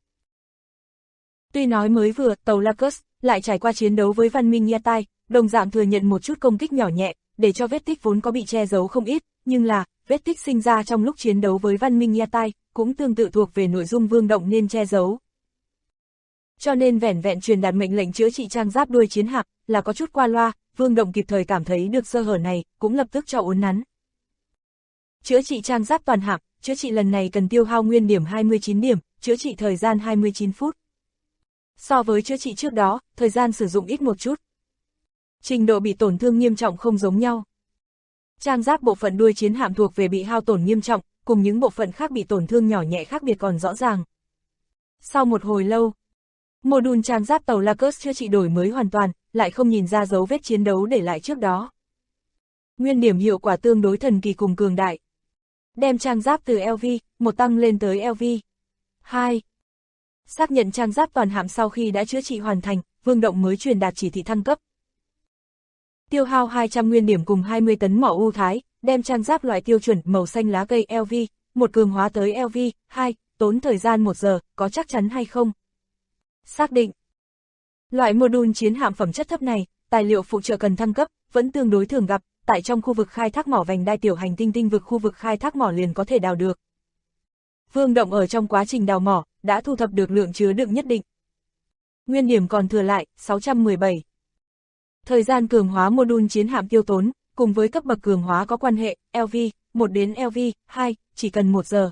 Speaker 2: Tuy nói mới vừa, tàu Lacus lại trải qua chiến đấu với văn minh Yatai, đồng dạng thừa nhận một chút công kích nhỏ nhẹ, để cho vết tích vốn có bị che giấu không ít, nhưng là, vết tích sinh ra trong lúc chiến đấu với văn minh Yatai, cũng tương tự thuộc về nội dung Vương Động nên che giấu. Cho nên vẻn vẹn truyền đạt mệnh lệnh chữa trị trang giáp đuôi chiến hạm, là có chút qua loa, Vương Động kịp thời cảm thấy được sơ hở này, cũng lập tức cho uốn nắn. Chữa trị trang giáp toàn hạm, chữa trị lần này cần tiêu hao nguyên điểm 29 điểm, chữa trị thời gian 29 phút. So với chữa trị trước đó, thời gian sử dụng ít một chút. Trình độ bị tổn thương nghiêm trọng không giống nhau. Trang giáp bộ phận đuôi chiến hạm thuộc về bị hao tổn nghiêm trọng, cùng những bộ phận khác bị tổn thương nhỏ nhẹ khác biệt còn rõ ràng. Sau một hồi lâu, module trang giáp tàu Lacus chữa trị đổi mới hoàn toàn, lại không nhìn ra dấu vết chiến đấu để lại trước đó. Nguyên điểm hiệu quả tương đối thần kỳ cùng cường đại. Đem trang giáp từ LV, 1 tăng lên tới LV. 2. Xác nhận trang giáp toàn hạm sau khi đã chữa trị hoàn thành, Vương Động mới truyền đạt chỉ thị thăng cấp. Tiêu hao 200 nguyên điểm cùng 20 tấn mỏ ưu thái, đem trang giáp loại tiêu chuẩn màu xanh lá cây LV, một cường hóa tới LV, 2, tốn thời gian 1 giờ, có chắc chắn hay không? Xác định. Loại module chiến hạm phẩm chất thấp này, tài liệu phụ trợ cần thăng cấp, vẫn tương đối thường gặp, tại trong khu vực khai thác mỏ vành đai tiểu hành tinh tinh vực khu vực khai thác mỏ liền có thể đào được. Vương Động ở trong quá trình đào mỏ, đã thu thập được lượng chứa đựng nhất định. Nguyên điểm còn thừa lại, 617. Thời gian cường hóa module chiến hạm tiêu tốn, cùng với cấp bậc cường hóa có quan hệ, LV, 1 đến LV, 2, chỉ cần 1 giờ.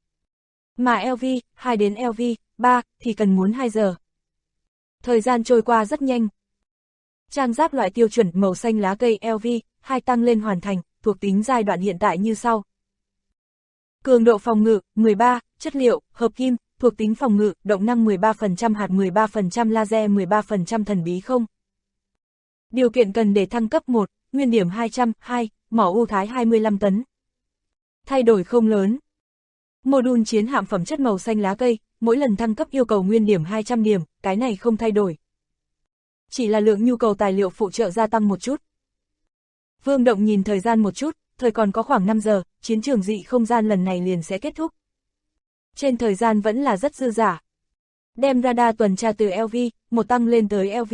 Speaker 2: Mà LV, 2 đến LV, 3, thì cần muốn 2 giờ. Thời gian trôi qua rất nhanh. Trang giáp loại tiêu chuẩn màu xanh lá cây LV, 2 tăng lên hoàn thành, thuộc tính giai đoạn hiện tại như sau. Cường độ phòng ngự, 13, chất liệu, hợp kim, thuộc tính phòng ngự, động năng 13%, hạt 13%, laser 13%, thần bí không. Điều kiện cần để thăng cấp 1, nguyên điểm 200, 2, mỏ ưu thái 25 tấn. Thay đổi không lớn. Module chiến hạm phẩm chất màu xanh lá cây, mỗi lần thăng cấp yêu cầu nguyên điểm 200 điểm, cái này không thay đổi. Chỉ là lượng nhu cầu tài liệu phụ trợ gia tăng một chút. Vương Động nhìn thời gian một chút, thời còn có khoảng 5 giờ, chiến trường dị không gian lần này liền sẽ kết thúc. Trên thời gian vẫn là rất dư dả. Đem radar tuần tra từ LV, 1 tăng lên tới LV.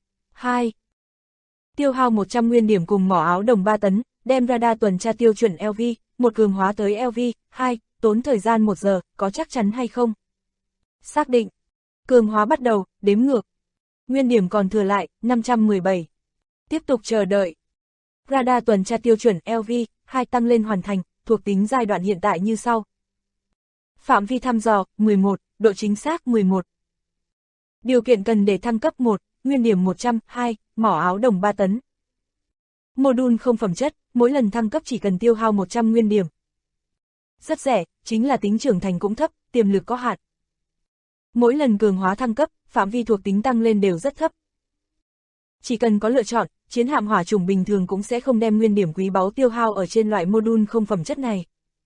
Speaker 2: 2. Tiêu hao 100 nguyên điểm cùng mỏ áo đồng 3 tấn, đem radar tuần tra tiêu chuẩn LV, 1 cường hóa tới LV, 2, tốn thời gian 1 giờ, có chắc chắn hay không? Xác định. Cường hóa bắt đầu, đếm ngược. Nguyên điểm còn thừa lại, 517. Tiếp tục chờ đợi. Radar tuần tra tiêu chuẩn LV, 2 tăng lên hoàn thành, thuộc tính giai đoạn hiện tại như sau. Phạm vi thăm dò, 11, độ chính xác 11. Điều kiện cần để thăng cấp 1, nguyên điểm 100, 2, mỏ áo đồng 3 tấn. Module không phẩm chất, mỗi lần thăng cấp chỉ cần tiêu hao 100 nguyên điểm. Rất rẻ, chính là tính trưởng thành cũng thấp, tiềm lực có hạn. Mỗi lần cường hóa thăng cấp, phạm vi thuộc tính tăng lên đều rất thấp. Chỉ cần có lựa chọn, chiến hạm hỏa chủng bình thường cũng sẽ không đem nguyên điểm quý báu tiêu hao ở trên loại module không phẩm chất này.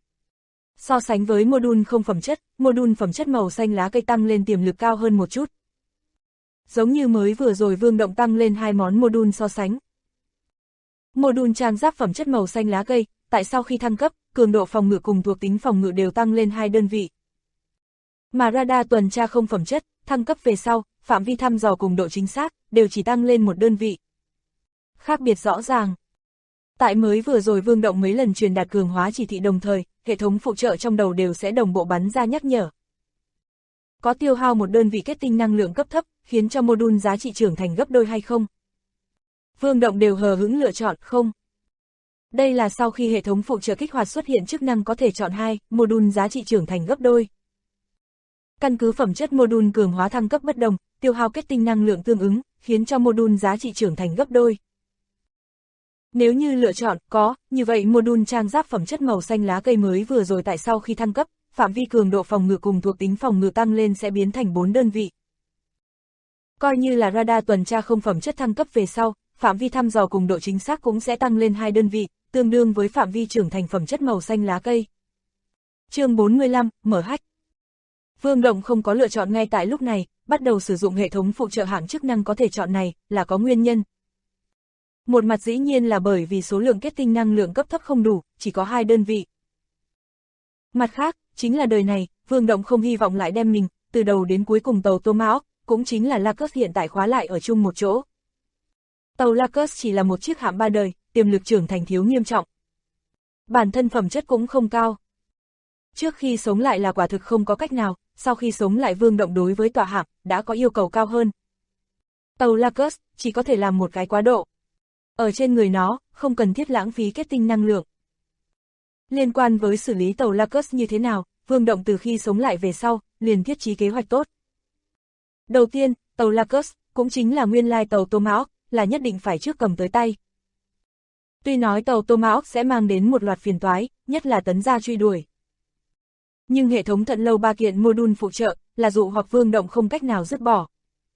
Speaker 2: So sánh với module không phẩm chất, module phẩm chất màu xanh lá cây tăng lên tiềm lực cao hơn một chút. Giống như mới vừa rồi Vương Động tăng lên 2 món module so sánh. Module trang giáp phẩm chất màu xanh lá cây, tại sau khi thăng cấp, cường độ phòng ngự cùng thuộc tính phòng ngự đều tăng lên 2 đơn vị. Mà radar tuần tra không phẩm chất, thăng cấp về sau, phạm vi thăm dò cùng độ chính xác, đều chỉ tăng lên 1 đơn vị. Khác biệt rõ ràng. Tại mới vừa rồi Vương Động mấy lần truyền đạt cường hóa chỉ thị đồng thời, hệ thống phụ trợ trong đầu đều sẽ đồng bộ bắn ra nhắc nhở. Có tiêu hao 1 đơn vị kết tinh năng lượng cấp thấp, khiến cho module giá trị trưởng thành gấp đôi hay không? Vương Động đều hờ hững lựa chọn không. Đây là sau khi hệ thống phụ trợ kích hoạt xuất hiện chức năng có thể chọn 2, module giá trị trưởng thành gấp đôi. Căn cứ phẩm chất module cường hóa thăng cấp bất đồng, tiêu hao kết tinh năng lượng tương ứng, khiến cho module giá trị trưởng thành gấp đôi. Nếu như lựa chọn có, như vậy module trang giáp phẩm chất màu xanh lá cây mới vừa rồi tại sau khi thăng cấp, phạm vi cường độ phòng ngự cùng thuộc tính phòng ngự tăng lên sẽ biến thành 4 đơn vị. Coi như là radar tuần tra không phẩm chất thăng cấp về sau, phạm vi thăm dò cùng độ chính xác cũng sẽ tăng lên 2 đơn vị, tương đương với phạm vi trưởng thành phẩm chất màu xanh lá cây. Chương 45, mở hack. Vương Động không có lựa chọn ngay tại lúc này, bắt đầu sử dụng hệ thống phụ trợ hạng chức năng có thể chọn này, là có nguyên nhân. Một mặt dĩ nhiên là bởi vì số lượng kết tinh năng lượng cấp thấp không đủ, chỉ có 2 đơn vị. Mặt khác, chính là đời này, Vương Động không hy vọng lại đem mình, từ đầu đến cuối cùng tàu Tomahawk, cũng chính là Lacus hiện tại khóa lại ở chung một chỗ. Tàu Lacus chỉ là một chiếc hạm 3 đời, tiềm lực trưởng thành thiếu nghiêm trọng. Bản thân phẩm chất cũng không cao. Trước khi sống lại là quả thực không có cách nào, sau khi sống lại Vương Động đối với tòa hạm, đã có yêu cầu cao hơn. Tàu Lacus chỉ có thể làm một cái quá độ. Ở trên người nó, không cần thiết lãng phí kết tinh năng lượng. Liên quan với xử lý tàu Lacus như thế nào, Vương Động từ khi sống lại về sau, liền thiết trí kế hoạch tốt. Đầu tiên, tàu Lacus, cũng chính là nguyên lai tàu Tomahawk, là nhất định phải trước cầm tới tay. Tuy nói tàu Tomahawk sẽ mang đến một loạt phiền toái, nhất là tấn gia truy đuổi. Nhưng hệ thống thận lâu 3 kiện module phụ trợ, là dụ hoặc Vương Động không cách nào dứt bỏ.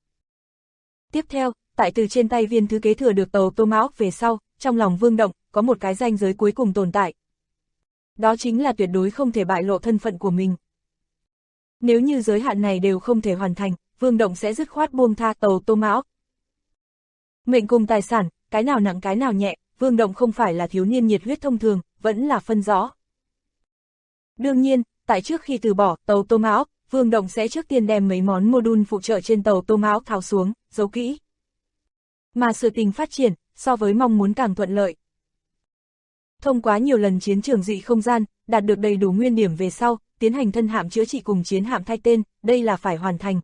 Speaker 2: Tiếp theo, tại từ trên tay viên thứ kế thừa được tàu Tomahawk về sau, trong lòng Vương Động, có một cái ranh giới cuối cùng tồn tại. Đó chính là tuyệt đối không thể bại lộ thân phận của mình. Nếu như giới hạn này đều không thể hoàn thành, Vương Động sẽ dứt khoát buông tha tàu Tô Mão. Mệnh cùng tài sản, cái nào nặng cái nào nhẹ, Vương Động không phải là thiếu niên nhiệt huyết thông thường, vẫn là phân rõ. Đương nhiên, tại trước khi từ bỏ tàu Tô Mão, Vương Động sẽ trước tiên đem mấy món module phụ trợ trên tàu Tô Mão tháo xuống, giấu kỹ. Mà sự tình phát triển, so với mong muốn càng thuận lợi. Thông qua nhiều lần chiến trường dị không gian, đạt được đầy đủ nguyên điểm về sau, tiến hành thân hạm chữa trị cùng chiến hạm thay tên, đây là phải hoàn thành.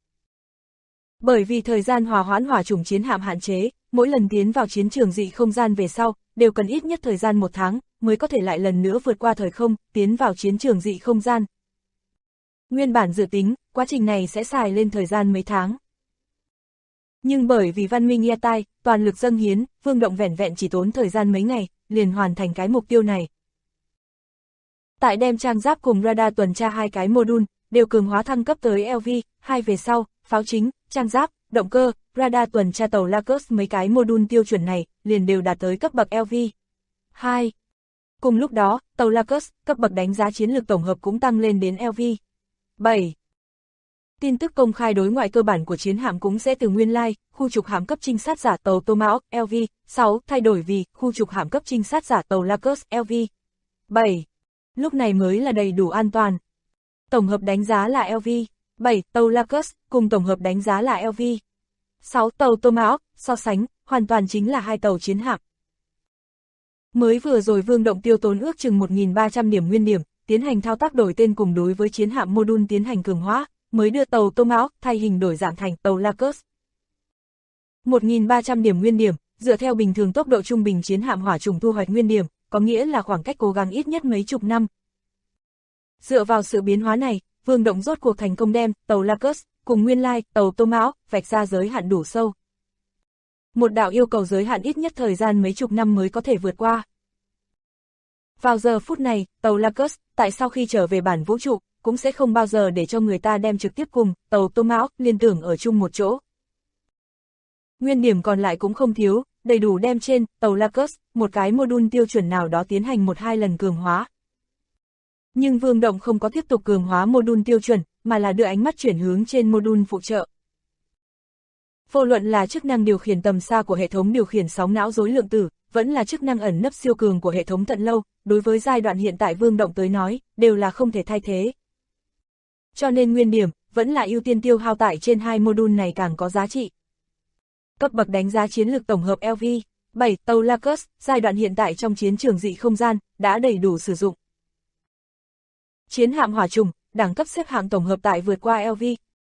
Speaker 2: Bởi vì thời gian hòa hoãn hỏa chủng chiến hạm hạn chế, mỗi lần tiến vào chiến trường dị không gian về sau, đều cần ít nhất thời gian 1 tháng, mới có thể lại lần nữa vượt qua thời không, tiến vào chiến trường dị không gian. Nguyên bản dự tính, quá trình này sẽ xài lên thời gian mấy tháng. Nhưng bởi vì văn minh Yatai, toàn lực dâng hiến, Vương Động vẻn vẹn chỉ tốn thời gian mấy ngày, liền hoàn thành cái mục tiêu này. Tại đem trang giáp cùng radar tuần tra 2 cái module, đều cường hóa thăng cấp tới LV2 về sau, pháo chính, trang giáp, động cơ, radar tuần tra tàu Lacus mấy cái module tiêu chuẩn này, liền đều đạt tới cấp bậc LV2. Cùng lúc đó, tàu Lacus, cấp bậc đánh giá chiến lược tổng hợp cũng tăng lên đến LV7. Tin tức công khai đối ngoại cơ bản của chiến hạm cũng sẽ từ nguyên lai, khu trục hạm cấp trinh sát giả tàu Tô Mão, LV6, thay đổi vì khu trục hạm cấp trinh sát giả tàu Lacus, LV7. Lúc này mới là đầy đủ an toàn. Tổng hợp đánh giá là LV7, tàu Lacus, cùng tổng hợp đánh giá là LV6, tàu Tô Mão, so sánh, hoàn toàn chính là 2 tàu chiến hạm. Mới vừa rồi Vương Động tiêu tốn ước chừng 1.300 điểm nguyên điểm, tiến hành thao tác đổi tên cùng đối với chiến hạm module tiến hành cường hóa, mới đưa tàu Tô Mão thay hình đổi dạng thành tàu Lacus. 1.300 điểm nguyên điểm, dựa theo bình thường tốc độ trung bình chiến hạm hỏa chủng thu hoạch nguyên điểm, có nghĩa là khoảng cách cố gắng ít nhất mấy chục năm. Dựa vào sự biến hóa này, Vương Động rốt cuộc thành công đem tàu Lacus cùng nguyên lai tàu Tô Mão vạch ra giới hạn đủ sâu. Một đạo yêu cầu giới hạn ít nhất thời gian mấy chục năm mới có thể vượt qua. Vào giờ phút này, tàu Lacus, tại sau khi trở về bản vũ trụ, cũng sẽ không bao giờ để cho người ta đem trực tiếp cùng tàu Tô Mão liên tưởng ở chung một chỗ. Nguyên điểm còn lại cũng không thiếu, đầy đủ đem trên tàu Lacus một cái module tiêu chuẩn nào đó tiến hành 1-2 lần cường hóa. Nhưng Vương Động không có tiếp tục cường hóa module tiêu chuẩn, mà là đưa ánh mắt chuyển hướng trên module phụ trợ. Vô luận là chức năng điều khiển tầm xa của hệ thống điều khiển sóng não rối lượng tử, vẫn là chức năng ẩn nấp siêu cường của hệ thống tận lâu, đối với giai đoạn hiện tại Vương Động tới nói, đều là không thể thay thế. Cho nên nguyên điểm, vẫn là ưu tiên tiêu hao tại trên 2 module này càng có giá trị. Cấp bậc đánh giá chiến lược tổng hợp LV7, tàu Lacus, giai đoạn hiện tại trong chiến trường dị không gian, đã đầy đủ sử dụng. Chiến hạm hỏa trùng, đẳng cấp xếp hạng tổng hợp tại vượt qua LV.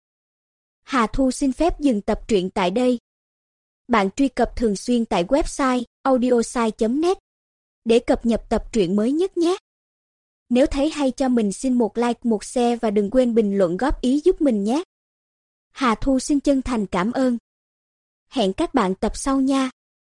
Speaker 3: Hà Thu xin phép dừng tập truyện tại đây. Bạn truy cập thường xuyên tại website audiosai.net để cập nhật tập truyện mới nhất nhé. Nếu thấy hay cho mình xin một like, một share và đừng quên bình luận góp ý giúp mình nhé. Hà Thu xin chân thành cảm ơn. Hẹn các bạn tập sau nha.